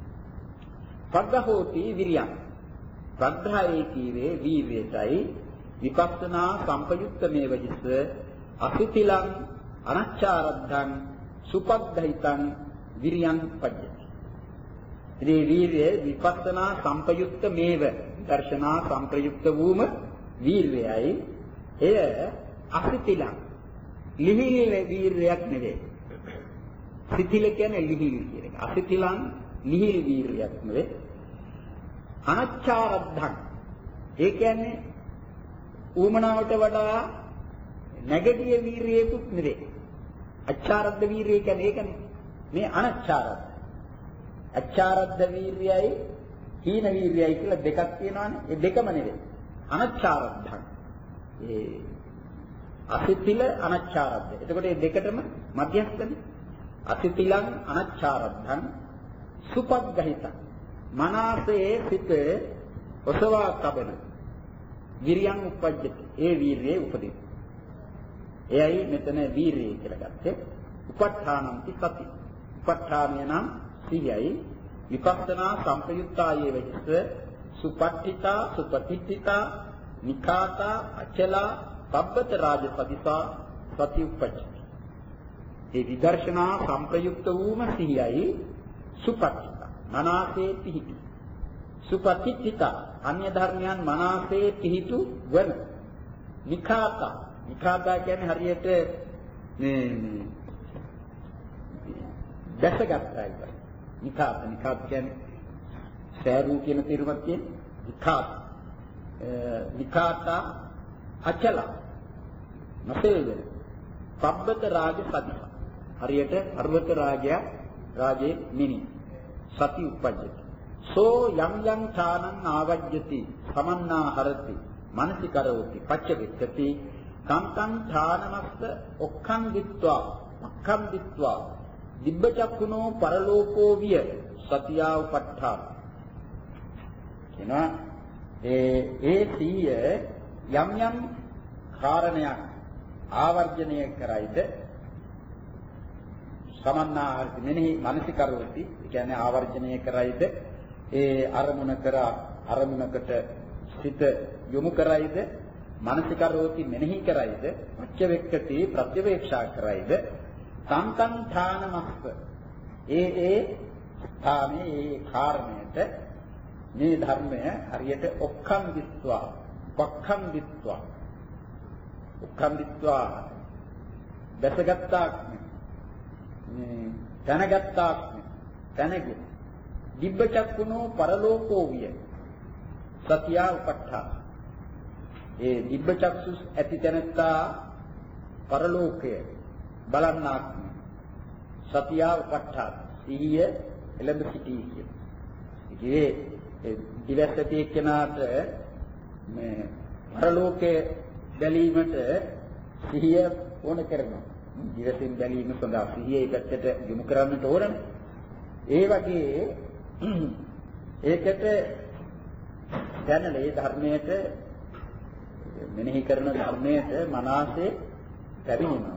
සද්ධාහෝති විරියං. ශ්‍රද්ධායේ කීවේ වීර්යයයි. විපස්සනා සම්පයුක්ත මේව හිස්ස අසුතිලං අනච්චාරද්ධං සුපග්ගහිතං විරියං පජ්ජති. ඉතින් වීර්යය විපස්සනා සම්පයුක්ත මේව දර්ශනා සම්ප්‍රයුක්ත වූම වීර්යයයි. එය අසුතිලං ලිහිල් වීර්යයක් නෙවේ. සිතිල කියන්නේ ලිහිල් කියන එක. අසුතිලං ලිහිල් වීර්යයක් නෙවේ. අනච්චාරද්ධං ඒ කියන්නේ ඌමනාවට වඩා නැගටිය වීර්යයකුත් නෙවේ. අච්චාරද්ධ වීර්යය කියන්නේ ඒකනේ. මේ අනච්චාරද්ධ. අච්චාරද්ධ වීර්යයයි හීන වීර්යයයි කියලා දෙකක් තියෙනවානේ. ඒ දෙකම නෙවේ. අනච්චාරද්ධං. ඒ අසිතිල අනච්චාරද්ධ. එතකොට මේ දෙකටම මධ්‍යස්ථනේ. අසිතිලං අනච්චාරද්ධං සුපග්ගහිතං. මනසේ සිත ඔසවා තබන විරියං උපජ්ජති. ඒ වීර්යයේ උපදී. එයයි මෙතන වීර්යය කියලා ගත්තේ. උපට්ඨානම්ති සති. උපට්ඨානය නම් සියයි. විපස්සනා සම්පයුක්තායේ වෙහිස සුපට්ඨිතා සුපතිට්ඨිතා නිකාතා අචලා පබ්බත රාජපතිසා සති උපජ්ජති. ඒ විදර්ශනා සම්ප්‍රයුක්ත වූම සියයි සුපට්ඨිතා. මනසේ පිහිටි. සුපතිට්ඨිතා අන්‍ය ධර්මයන් මනසේ පිහිටු වන. නිකාතා නිකාතා කියන්නේ හරියට මේ දැසගත්තායි වගේ. නිකාත නිකාත කියන්නේ සෑරූ කියන තේරුමක් තියෙන නිකාත. නිකාතා අචල නැසෙද පබ්බත රාජ සති. හරියට පර්වත රාජයා රාජේ මිනි සති උපජ්ජති. සෝ යම් යම් ඡානං ආවජ්ජති සමන්නා හරති මනසිකරෝති පච්චවෙත්තති කම්කං ඡානමස්ස ඔක්ඛං විත්වා අක්ඛං විත්වා දිබ්බ චක්කුණෝ පරලෝකෝ විය සතියා උපට්ඨාන. එනවා ඒ ඒ සිහිය යම් යම් කාරණයක් ආවර්ජනය කරයිද සමන්නාර්ථ මෙනෙහි මානසිකරෝති කියන්නේ ආවර්ජනය කරයිද ඒ අරමුණ කර අරමුණකට සිත යොමු කරයිද මානසිකරෝති මෙනෙහි කරයිද පච්චවෙක්කති ප්‍රත්‍යවේක්ෂා කරයිද තන්තං ථානමස්ස ඒ ඒ ස්ථානයේ ඒ කාරණයට මේ ධර්මය හරියට ඔක්කම් විස්වා පක්ඛම් විස්වා ඔක්කම් විස්වා දැසගත්තාක් මේ දැනගත්තාක් දැනගෙන දිබ්බ චක්කුණෝ පරලෝකෝ විය සතියා උපට්ඨාන. ඒ දිබ්බ චක්සුස් ඇති තැනත්තා පරලෝකය බලන්නාක් සතියා උපට්ඨාන සිහිය එළඹ සිටී කියන. ඒ දිවස් ඇති එක්කෙනාට මේ පරලෝකයේ බැලීමට සිහිය ඕන කරනවා. දිවසින් බැලීම සඳහා සිහිය ඒකට යොමු කරන්නට ඕන. ඒ වගේ ඒකට දැනලේ ධර්මයට මෙනෙහි කරන ධර්මයට මනසේ පැමිණෙනවා.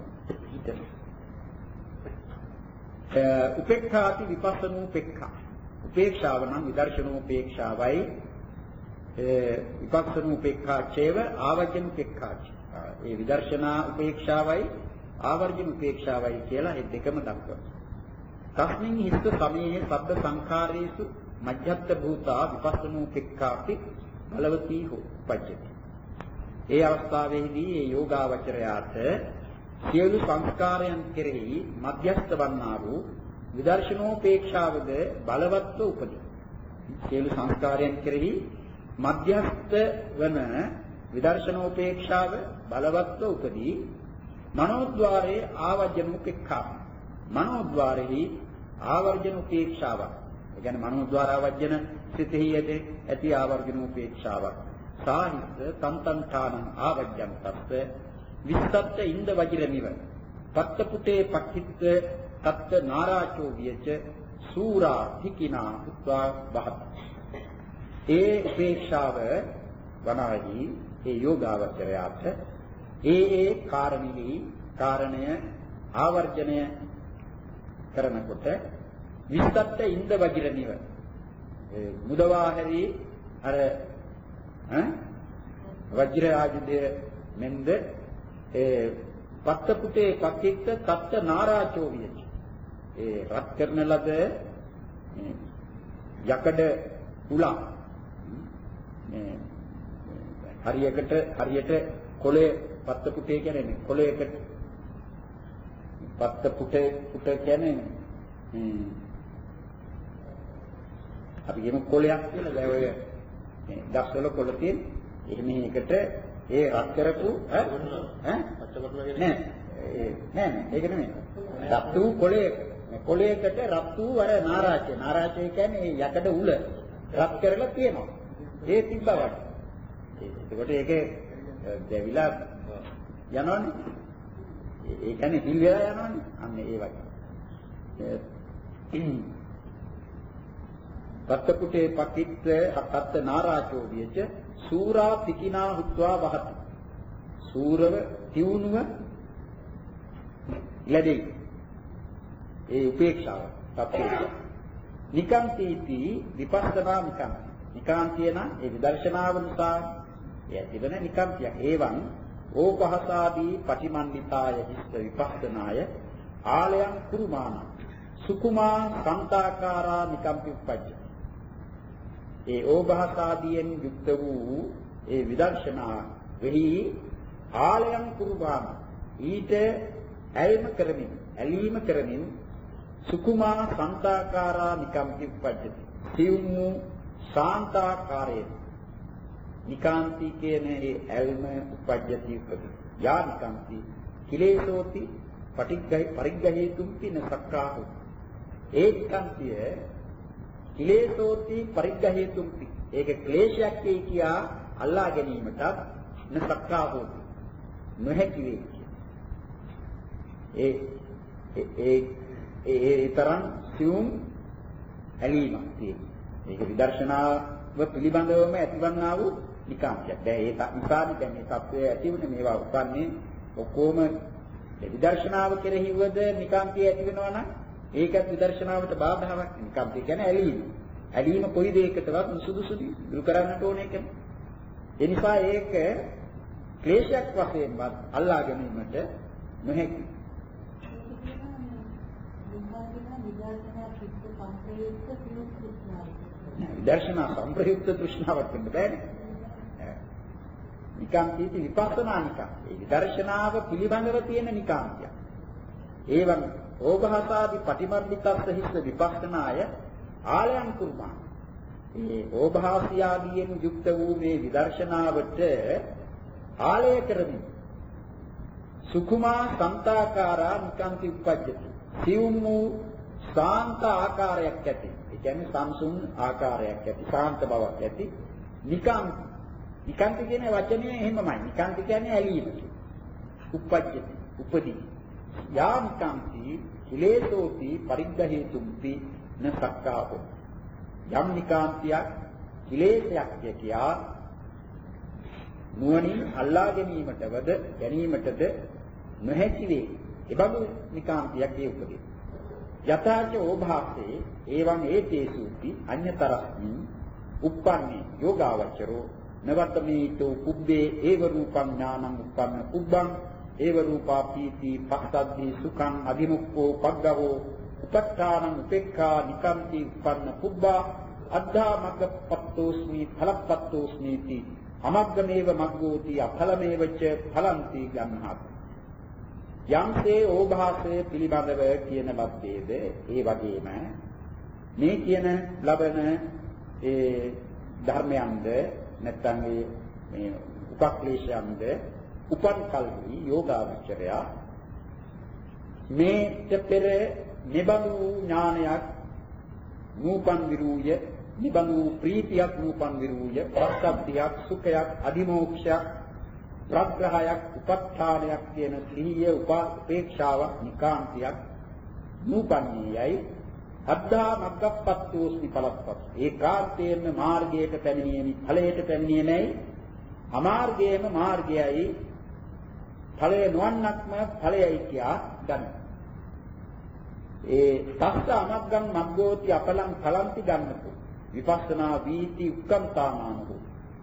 උපේක්ඛාති විපස්සනෝ උපේක්ඛා. උපේක්ෂාව නම් විදර්ශනෝ උපේක්ෂාවයි විපස්සනෝ උපේක්ඛා චේව ආවර්ජන උපේක්ඛා. ඒ විදර්ශනා උපේක්ෂාවයි ආවර්ජන උපේක්ෂාවයි කියලා මේ දෙකම දක්වනවා. තස්මින් හිත සමයේ සබ්බ සංඛාරේසු මජ්ජත් භූතා විපස්සනෝ උපේක්ඛාති බලවති හෝ පජ්ජති. ඒ අවස්ථාවේදී මේ යෝගාවචරයාට සියලු සංස්කාරයන් කෙරෙහි මධ්‍යස්ත වන්නා වූ විදර්ශනෝපේක්ෂාවද බලවත්ව උපදී. සියලු සංස්කාරයන් කෙරෙහි මධ්‍යස්ත වන විදර්ශනෝපේක්ෂාව බලවත්ව උපදී. මනෝද්වාරයේ ආවර්ජනෝපේක්ෂාව. මනෝද්වාරෙහි ආවර්ජනෝපේක්ෂාව. ඒ කියන්නේ මනෝද්වාර ආවර්ජන සිතෙහි ඇති ආවර්ජනෝපේක්ෂාවක්. සාහිත්‍ය තන්තන්ඨාන ආවර්ජනතත් විස්සත්ත ඉන්ද වජිරමිව පත්ත පුතේ පක්ඛිත්ත තත්ත නාරාචෝ වියච සූරා හිකිනා උත්වා බහත්. ඒ උපේක්ෂාව වනාහි ඒ යෝගාවචරයාට ඒ ඒ කාරණෙහි කාරණය ආවර්ජනය කරනකොට විස්සත්ත ඉන්ද වජිරමිව මුදවා හැරි අර වජ්‍ර ආයුධය මෙන්ද ඒ පත්ත පුතේ පක්ඛිත්ත තත්ත නාරාචෝ වියච. ඒ රත් කරන ලද යකඩ උලා මේ හරියකට හරියට කොළේ පත්ත පුතේ කියන්නේ කොළයකට පත්ත පුතේ පුත කියන්නේ අපි කියමු කොළයක් කියලා. දැන් ඔය මේ දස්වල කොළ තියෙන එහෙම එකට ඒ රත් කරපු ඈ ඈ නෑ නෑ ඒක නෙමෙයි. රත් වූ කොළයක කොළයකට රත් වූ අර නාරාචය නාරාචය කියන්නේ යකඩ උල රත් කරලා තියෙනවා. ඒ තිබ්බා වගේ. ඒකට ඒකේ දෙවිලා යනවනේ. ඒ කියන්නේ හිල් වෙලා යනවනේ. අන්න ඒ වගේ. තත්ත පුතේ පක්ඛිත්ත තත්ත නාරාචෝ වියච සූරා පිකිනා හුත්වා වහති. සූරව තියුණුව ලැබෙයි. ඒ උපේක්ෂාව තත්ත්වය. නිකාන්තීති විපස්සනා නිකාන්ති. නිකාන්තිය නම් ඒ විදර්ශනාව නිසා ඒ ඇතිවන නිකාන්තිය. ඒවන් ඕපහසාදී පටිමන්විතාය හිස්ස විපස්සනාය ආලයන් කුරුමාන සුකුමා සංතාකාරා නිකම්පි උපජ්ජ. ඒ ඕභාසාදීන් යුක්ත වූ ඒ විදර්ශනා වෙහි ආලයන් කුරුමාන ඊට ඇල්ම කරමින් ඇලීම කරමින් සුකුමා සංතාකාරා නිකම්පි උපජ්ජති. සියුම් වූ සාන්තාකාරයේ නිකාන්ති කියන ඒ ඇල්ම උපජ්ජති උපදී. යා නිකාන්ති කිලේසෝති පටිග්ගයි පරිග්ගහේතුම්පි නසක්කාහු. ඒ නිකාන්තිය කිලේසෝති පරිග්ගහේතුම්පි. ඒක ක්ලේශයක් වේ කියා අල්ලා ගැනීමටත් නසක්කාහු නොහැකි වේ. ඒ ඒ ඒ ඒ තරම් සියුම් ඇලීමක් තියෙනවා. ඒක විදර්ශනාව පිළිබඳවම ඇතිවන්නා වූ නිකාන්තියක්. දැන් ඒ නිසානේ දැන් මේ தත්වය ඇති වුණේ මේවා උපන්නේ ඔක්කොම විදර්ශනාව කෙරෙහිවද නිකාන්තිය ඇති වෙනවා නම් ඒකත් විදර්ශනාවට බාධාවක්. නිකාන්තිය කියන්නේ ඇලීම. ඇලීම කොයි දෙයකටවත් සුදුසුදි දුරු කරන්නට ඕනේ කියන්නේ. ඒ නිසා ඒක ක්ලේශයක් වශයෙන්වත් අල්ලා ගැනීමට නොහැකි. විදර්ශනා සංප්‍රයුක්ත තෘෂ්ණාවක් වෙන්න බෑනේ. නිකාන්තිය විපස්සනා නිකාන්තිය. ඒ විදර්ශනාව පිළිබඳව තියෙන නිකාන්තිය. ඒවම් ඕභාසාදි පටිමර්ධිතස්ස හිස්ස විපස්සනාය ආලයන් කුර්මා. මේ ඕභාසියාදීන් යුක්ත වූ මේ විදර්ශනාවට ආලය කරමින් සුකුමා සන්තාකාරා නිකාන්ති උපජ්ජති. සියුම් වූ ශාන්ත ආකාරයක් ඇති. ඒ කියන්නේ සංසුන් ආකාරයක් ඇති, ශාන්ත බවක් ඇති නිකාන්ති. නිකාන්ති කියන වචනේ එහෙමමයි. නිකාන්ති කියන්නේ ඇලීම. උපජ්ජති, උපදී. යා නිකාන්ති කිලේසෝති පරිග්ගහේතුම්පි න සක්කාපෝ. යම් නිකාන්තියක් කිලේශයක් කියා නුවණින් අල්ලා ගැනීමටවද ගැනීමටද නොහැකි වේ. එබඳු නිකාන්තියක් ඒ උපදී. යථාච ඕභාසේ එවං ඒතේසුති අඤ්‍යතරස්මින් uppන්නේ යෝගාවචරෝ නවතමේතෝ කුබ්බේ ඒව රූපං ඥානං uppන්න කුබ්බං ඒව රූපා පීති පස්සද්ධි සුඛං අදිමුක්ඛෝ පග්ගවෝ උපත්තානං උපේක්ඛා නිකාන්ති uppන්න කුබ්බා අද්ධා මග්ගපත්තෝස්මි ඵලපත්තෝස්මිති අමග්ගමේව මග්ගෝති අඵලමේවච ඵලಂತಿ ගන්හත්. යම්සේ ඕභාසය පිළිබඳව කියන ලද්දේද ඒ වගේම මේ කියන ලබන ඒ ධර්මයන්ද නැත්නම් මේ උපක්ලේශයන්ද උපන් කල්හි යෝගාවචරය මේට පෙර නිබඳු ඥානයක් නූපන් විරූය, නිබඳු ප්‍රීතියක් නූපන් විරූය, පස්සද්ධියක්, සුඛයක්, අදිමෝක්ෂයක්, ප්‍රග්‍රහයක්, උපත්ථානයක් කියන සිහිය උපේක්ෂාවක් නිකාන්තියක් නූපන්නේයයි අද්ධා මග්ගප්පත්තෝස්මි ඵලප්පත්. ඒකාන්තයෙන්ම මාර්ගයට පැමිණීමේ ඵලයට පැමිණීමේයි අමාර්ගයේම මාර්ගයයි ඵලය නොවන්නක්ම ඵලයයි කියා ගන්න. ඒ තස්ස අමග්ගං මග්ගෝති අපලං ඵලಂತಿ ගන්නතු විපස්සනා වීති උක්කම්තාමානෝ.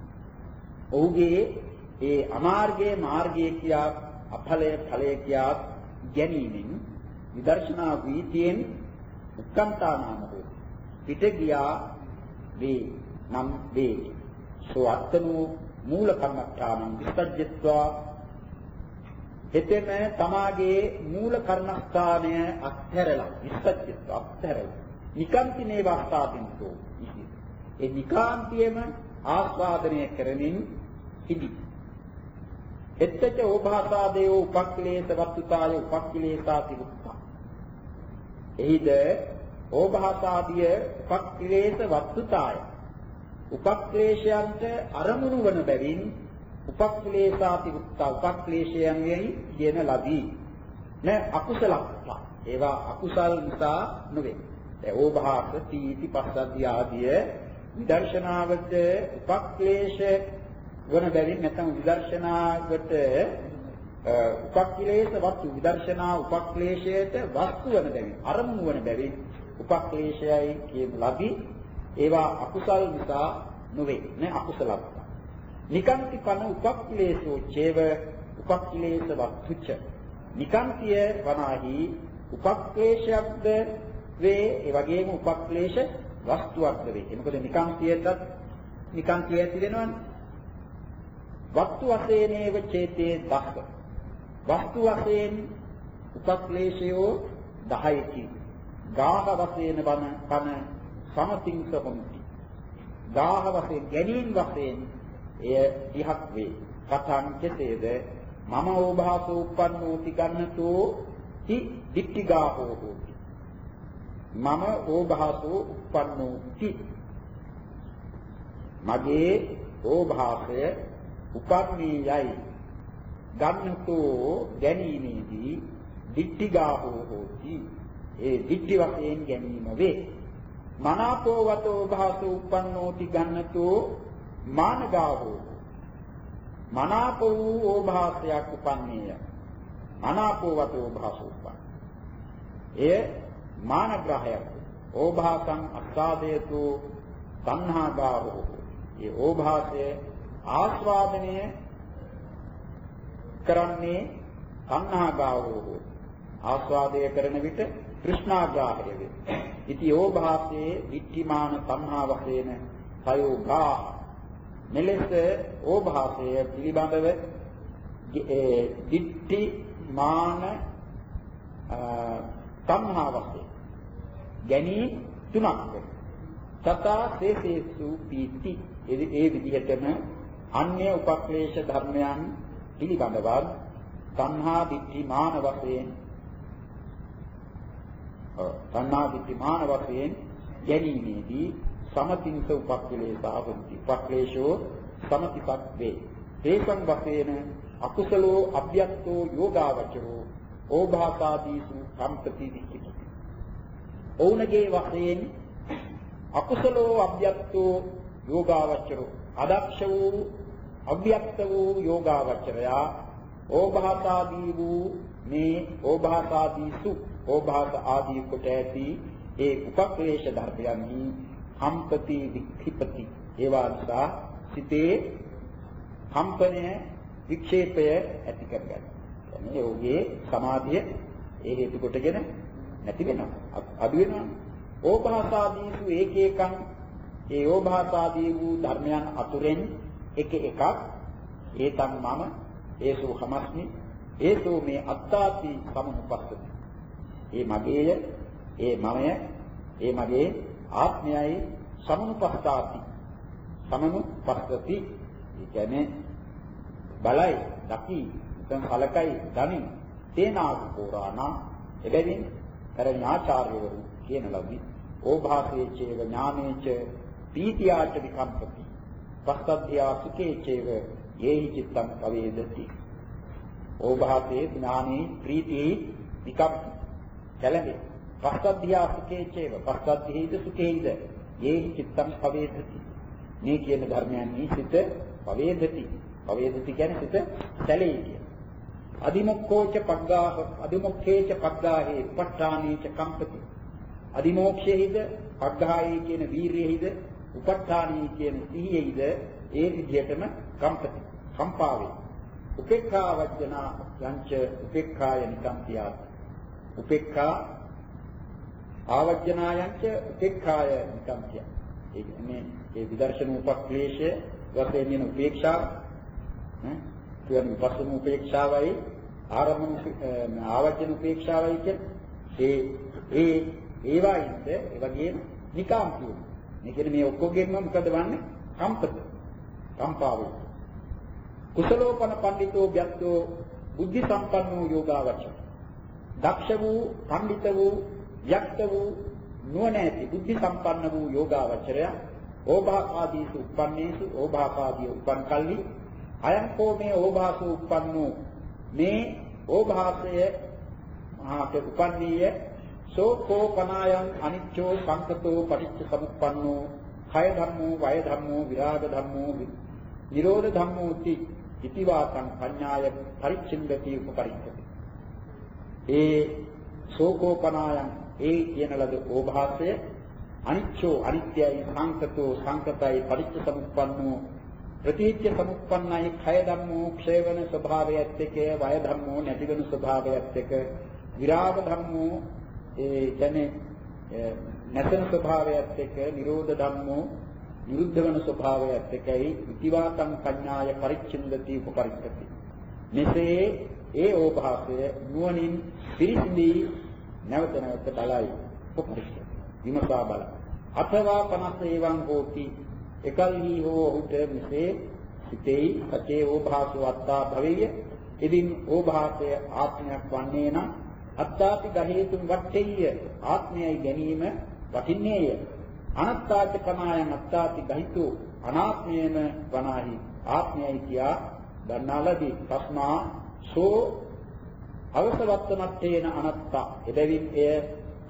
ඔහුගේ ඒ අමාර්ගයේ මාර්ගයේ කියා අඵලය ඵලය කියා ගැනීමෙන් විදර්ශනා වීතියෙන් උක්කම්තාමානෝ පිට ගියා වේ නම් වේ. සෝ අත්තනෝ මූල කර්මස්ථානං විසජ්ජත්වා එතෙම තමාගේ මූල කර්මස්ථානය අත්හැරලා විසජ්ජත්වා අත්හැරලා නිකාන්තිනේ වාස්තාදින්තෝ ඉහි. ඒ නිකාන්තියම ආස්වාදනය කරමින් හිදී. එත්තච ඕභාසාදේව උපක්ලේශ වස්තුතාය උපක්ලේශාති උත්තා. එහිද ඕභාසාදිය උපක්ලේශ වස්තුතාය උපක්ලේශයන්ට අරමුණු වන බැවින් උපක්ලේශාති උත්තා උපක්ලේශයන් යයි කියන ලදී. න අකුසලක්ඛා ඒවා අකුසල් නිසා නොවේ. ඒ ඕභාස තීති පස්සද්ධිය ආදිය විදර්ශනාවට උපක්ලේශ වන බැවින් නැත්නම් විදර්ශනාවට උපක්ලේශ වස්තු විදර්ශනා උපක්ලේශයට වස්තු වන බැවින් අරමුණු වන බැවින් උපක්ලේශයයි කියන ලදී. ඒවා අකුසල් නිසා නොවේ. නේ අකුසලක්. නිකාන්ති පන උපක්ලේශෝ චේව උපක්ලේශ වස්තුච. නිකාන්තිය වනාහි උපක්ලේශයක්ද වේ ඒ වගේම උපක්ලේශ වස්තුවක්ද වේ. මොකද නිකාන්තියටත් නිකාන්තිය ඇති වෙනවනේ. වස්තු වශයෙන්ව චේතේ දස්ස. වස්තු වශයෙන් උපක්ලේශයෝ දහයකි. ගාහ වශයෙන් වන පන සමතිංස හොಂತಿ. ගාහ වශයෙන් ගැනීම වශයෙන් එය ඉහක් වේ. කතං කෙසේද මම ඕභාසෝ උප්පන්නෝති ගන්නතෝ ති දික්ටි ගාහෝ හෝති. මම ඕභාසෝ උප්පන්නෝති මගේ ඕභාසය උපන්නේ යයි ගන්නතෝ ගැනීමේදී දික්ටි ගාහෝ හෝති. ඒ දිට්ඨි වශයෙන් ගැනීම වේ. මනාපෝ වතෝ භාසෝ උප්පන්නෝති ගන්නතෝ මානගාවෝ. මනාප වූ ඕභාසයක් උපන්නේය. මනාපෝ වතෝ භාසෝ උප්පන්න. එය මානග්‍රහයක්. ඕභාසං අස්සාදේතු තණ්හාගාවෝ. ඒ ඕභාසය ආස්වාදනය කරන්නේ තණ්හාගාවෝ. ආස්වාදය කරන විට තෘෂ්ණාග්‍රහය වේ. ඉති ඕභාසයේ විච්ඡිමාන තණ්හා වශයෙන් සයෝගා. මෙලෙස ඕභාසය පිළිබඳව දිට්ඨි මාන තණ්හා වශයෙන් ගැනීම තුනක් වේ. තථා සේසේසු පීති. ඒ විදිහටම අන්‍ය උපක්ලේශ ධර්මයන් පිළිබඳව තණ්හා දිට්ඨි මාන වශයෙන් තණ්හා දිට්ඨි මාන වශයෙන් ගැනීමේදී සමතිංස උපක්ලේශාවන්ති. උපක්ලේශෝ සමතිපත් වේ. ඒකං වශයෙන් අකුසලෝ අභ්‍යක්තෝ යෝගාවචරෝ ඕභාසාදීසු සම්පති විච්ඡිති. ඔවුන්ගේ වශයෙන් අකුසලෝ අභ්‍යක්තෝ යෝගාවචරෝ අදක්ෂ වූ අභ්‍යක්ත වූ යෝගාවචරයා ඕභාසාදී වූ මේ ඕභාසාදීසු ඕභාස ආදී කොට ඇති ඒ උපක්ලේශ ධර්මයන්හි සම්පති වික්ඛිපති. ඒවා නිසා සිතේ කම්පනය වික්ෂේපය ඇති කරගන්න. එන්නේ ඔහුගේ සමාධිය ඒ හේතු කොටගෙන නැති වෙනවා. අඩු වෙනවා. ඕභාසාදීසු ඒකේකං. ඒ ඕභාසාදී වූ ධර්මයන් අතුරෙන් එක එකක් ඒතං මම ඒසෝ හමස්මි ඒසෝ මේ අත්තාති සමුපස්සති. ඒ මගේය, ඒ මමය, ඒ මගේ ආත්මයයි සමුපස්සාති. සමුපස්සති කියන්නේ බලයි, දකි, උතන් කලකයි, දනි, තේනාදි පුරාණ එබැවින් කරණ ආචාර්යවරු කියන ලබි ඕභාසයේ චේව ඥානේච පීතියාච විකම්පති. පස්සද්ධියා සුඛේ චේව යේහි චිත්තං පවේදති. ඕභාසයේ ඥානේ ප්‍රීතියේ විකම්පති. කලඹේ පස්සද්ධියා සුඛේ චේව පස්සද්ධිහිද සුඛේහිද යේහි චිත්තං පවේදති. මේ කියන ධර්මයන්හි සිත පවේදති. පවේදති කියන්නේ සිත සැලෙයි කියන. අදිමොක්ඛෝච පග්ගාහ අදිමොක්ඛේච පග්ගාහේ උපට්ඨානේච කම්පති. අදිමෝක්ෂයේහිද පග්ගාහේ කියන වීරියෙහිද උපට්ඨානී කියන සිහියෙහිද ඒ විදිහටම කම්පති. කම්පාවේ. උපේක්ඛා වජ්ජනා යංච උපේක්ඛාය නිකම්පියාත්. උපේක්ඛා ආවජ්ජනායංච උපේක්ඛාය නිකම්පිය. ඒ කියන්නේ ඒ විදර්ශන උපක්ලේශය වශයෙන් වෙන උපේක්ෂාව ඈ කියන විපස්සන උපේක්ෂාවයි ආරම්භන ආවජ්ජන උපේක්ෂාවයි කියන්නේ ඒ ඒ ඒවායින්ද ඒ වගේම නිකාම්පිය. මේ කියන්නේ මේ ඔක්කොගෙම මොකද වන්නේ? කම්පත. කම්පාවේ. කුසලෝපන පඬිතෝ ව්‍යක්තෝ බුද්ධි සම්පන්නෝ යෝගාවචර. දක්ෂ වූ, පඬිත වූ, යක්ත වූ, නුවණැති බුද්ධි සම්පන්න වූ යෝගාවචරය ඕභාසාදීසු උප්පන්නේසු ඕභාසාදී උපන් කල්ලි අයං කෝ මේ ඕභාසෝ උප්පන්නෝ මේ ඕභාසය මහාට උපන්නීය සෝකෝ පනායං අනිච්චෝ සංකතෝ පටිච්ච සමුප්පන්නෝ කය ධම්මෝ වය ධම්මෝ විරාග ධම්මෝ නිරෝධ ධම්මෝ ති ඉතිවාසං පඤ්ඤාය පරිච්ඡින්දති උපපරිච්ඡති. ඒ සෝකෝපනායන් ඒ කියන ලද ඕභාසය අනිච්චෝ අනිත්‍යයි සංකතෝ සංකතයි පටිච්ච සමුප්පන්නෝ ප්‍රතිච්ඡ සමුප්පන්නයි කය ධම්මෝ ක්ෂය වෙන ස්වභාවයත් එක්ක වය ධම්මෝ නැති වෙන ස්වභාවයත් එක්ක විරාග ධම්මෝ ඒ කියන්නේ නැසෙන ස්වභාවයත් එක්ක නිරෝධ ධම්මෝ නිරුද්ධ වෙන ස්වභාවයත් එක්කයි ඉතිවාතං පඤ්ඤාය පරිච්ඡින්දති උපපරිච්ඡති. මෙසේ ඒ ඕභාසය නුවණින් පිරිසිදී නැවත නැවත බලයි උපපරිච්ඡති. විමසා බල. අथवा පනස් ඒවං හෝති එකල්හි හෝ ඔහුට මෙසේ සිතේ සතේ ඕභාසෝ අත්තා භවෙය. ඉදින් ඕභාසය ආත්මයක් වන්නේ නම් අත්තාති ගහේතුන් වට්ටෙය්‍ය ආත්මයයි ගැනීම වටින්නේය. අනත්තාච පනායන් අත්තාති ගහිතු අනාත්මයේම වනාහි ආත්මයයි කියා දන්නාලදී තස්මා සෝ අවසවත්තමත්තේන අනත්තා. එබැවින් එය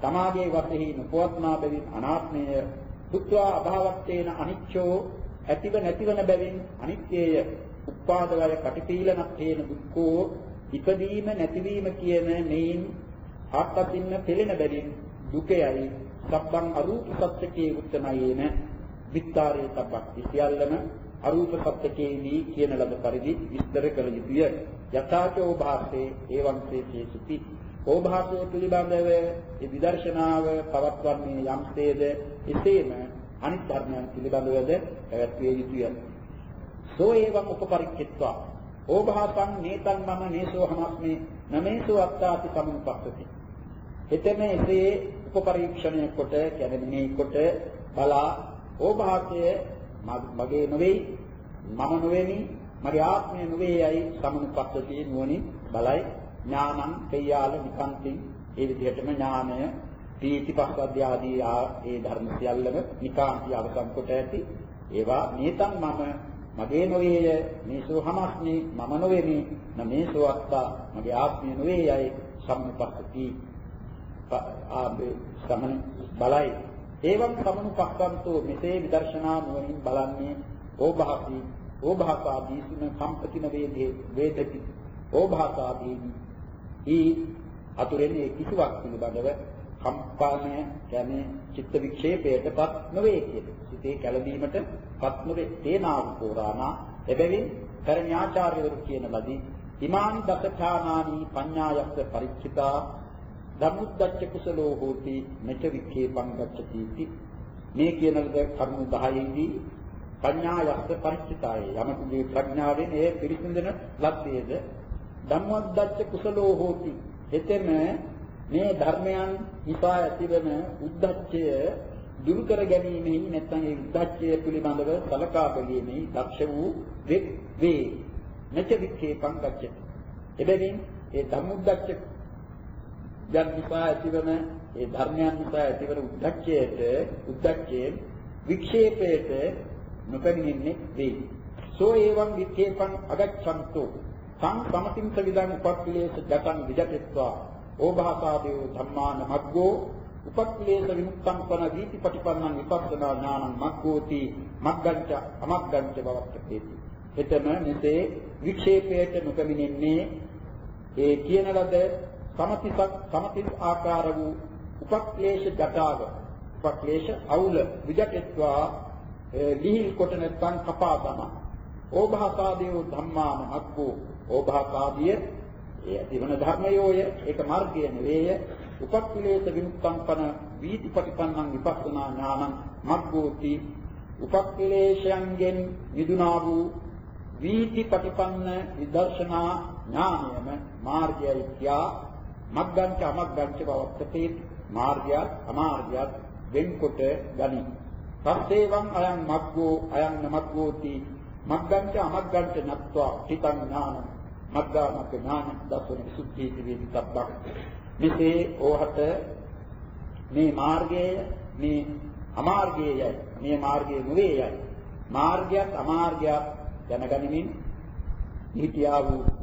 තමාගේ වශයෙහි නොපවත්නා බැවින් අනාත්මය, දුක්ඛා අභාවත්තේන අනිච්චෝ ඇතිව නැතිවන බැවින් අනිත්‍යය, උපාදවය කටිපීලනත්තේන දුක්ඛෝ ඉපදීම නැතිවීම කියන මේන් ආත්පතින්න පෙළෙන බැවින් දුකයයි සබ්බං අරූප සත්‍යකේ උත්තමයේන විස්තරේ සබ්බක් සියල්ලම අරූප සත්‍යකේදී කියන ලද පරිදි විස්තර කළ යුතුය. යථාචෝ භාසේ එවං සේසුති ඕභාසයේ පිළිබඳව ඒ විදර්ශනාව පවත්වන්නේ යම්සේද එසේම අනිත් ධර්මයන් පිළිබඳවද පැවැත්විය යුතුය. සෝ එවං උපපරික්ඛිත්වා ඕභාසං නේතං මම නේසෝ හමස්මි නමේසෝ අත්තාති සමුප්පස්සති. එතෙම එසේ උපපරීක්ෂණය කොට කියන්නේ කොට බලා ඕභාසය මගේ නෙවෙයි, මම නෙවෙයි, මගේ ආත්මය නෙවෙයි සමුප්පස්සති නුවණින් බලයි. ඥානං පෙය්‍යාල නිකාන්ති ඒ විදිහටම ඥානය පීතිපස්සද්ධිය ආදී ඒ ධර්ම සියල්ලම නිකාන්ති අවසන් කොට ඇති. ඒවා නේතං මම මගේ නොවේය, මේසෝ හමස්මි මම නොවේමි, නමේසෝ අත්තා මගේ ආත්මය නොවේයයි සම්මුපස්සති ආබේ සමන බලයි. ඒවම් සමනුපස්සන්තෝ මෙසේ විදර්ශනා නුවණින් බලන්නේ ඕභාසි ඕභාසාදී සුන සම්පතින වේදේ වේදති ඕභාසාදී ඊ අතුරෙන් ඒ කිසිවක් පිළිබඳව කම්පාණය කියන්නේ චිත්ත වික්ෂේපයටපත් නොවේ කියන්නේ. සිතේ කැළඹීමටපත් නොවේ. තේනාව පුරාණා එබැවින් කරණ්‍යාචාර්යවරු කියන ලදී ඉමාන් දසඨානානි පඤ්ඤායස්ස පරිච්ඡිතා ධම්මුද්දච්ච කුසලෝ හෝති මෙච වික්ඛේපං ගච්ඡති. මේ කියන ලද කරුණු දහයෙහිදී පඤ්ඤායස්ස පරිච්ඡිතාය යමකුගේ ප්‍රඥාවෙන් ඒ පිරිසිඳන ලද්දේද ධම්මොද්දච්ච කුසලෝ හෝති. එතෙම මේ ධර්මයන් නිසා ඇතිවන උද්දච්චය දුරු කර ගැනීමෙහි නැත්නම් ඒ උද්දච්චය පිළිබඳව සලකා බැලීමේ දක්ෂ වූ වේ. නැච වික්ඛේපං ගච්ඡති. එබැවින් ඒ ධම්මොද්දච්ච යම් නිසා ඇතිවන ඒ ධර්මයන් නිසා ඇතිවන උද්දච්චයට උද්දච්චයෙන් වික්ෂේපයට නොපැමිණෙන්නේ වේ. සෝ එවං වික්ඛේපං අගච්ඡන්තෝ සං සමතින් සවිදං උපක්ඛලේශ ජතං විජටෙත්වා ඕභාසාදේව ධම්මාන මග්ගෝ උපක්ඛලේශ විමුක්තං පන දීති පටිපන්නං විපස්සනා ඥානං මග්ගෝති මග්ගංච අමග්ගංච බවත්තේති. එතන මෙසේ වික්ෂේපයට නොපැමිණෙන්නේ ඒ කියන ලද සමතිසක් සමතිස් ආකාර වූ උපක්ලේශ ජටාව උපක්ලේශ අවුල විජටෙත්වා ලිහිල් කොට නැත්නම් කපා දමා ඕභාසාදේව ධම්මාන මග්ගෝ ඕභාසාදිය ඒ ඇතිවන ධර්මයෝය ඒක මාර්ගය නෙවේය. උපක්ලේශ විමුක්තං පන වීතිපටිපන්නං විපස්සනා ඥානං මග්ගෝති උපක්ලේශයන්ගෙන් මිදුණා වූ වීතිපටිපන්න විදර්ශනා ඥානයම මාර්ගයයි කියා මග්ගංච අමග්ගංච බවත්තේ මාර්ගය අමාර්ගය වෙන්කොට ගනි. සත්‍යවං අයං මග්ගෝ අයං නමග්ගෝති මග්ගංච අමග්ගංච නත්වා හිතං ඥාන මග්ගාමග්ග ඥාන දසුන සුද්ධීති වේදිතබ්බක්. මෙසේ ඕහත මේ මාර්ගය මේ අමාර්ගයයි මේ මාර්ගයේ නෙවේයයි මාර්ගයත් අමාර්ගයත් දැනගනිමින් හිතියා වූ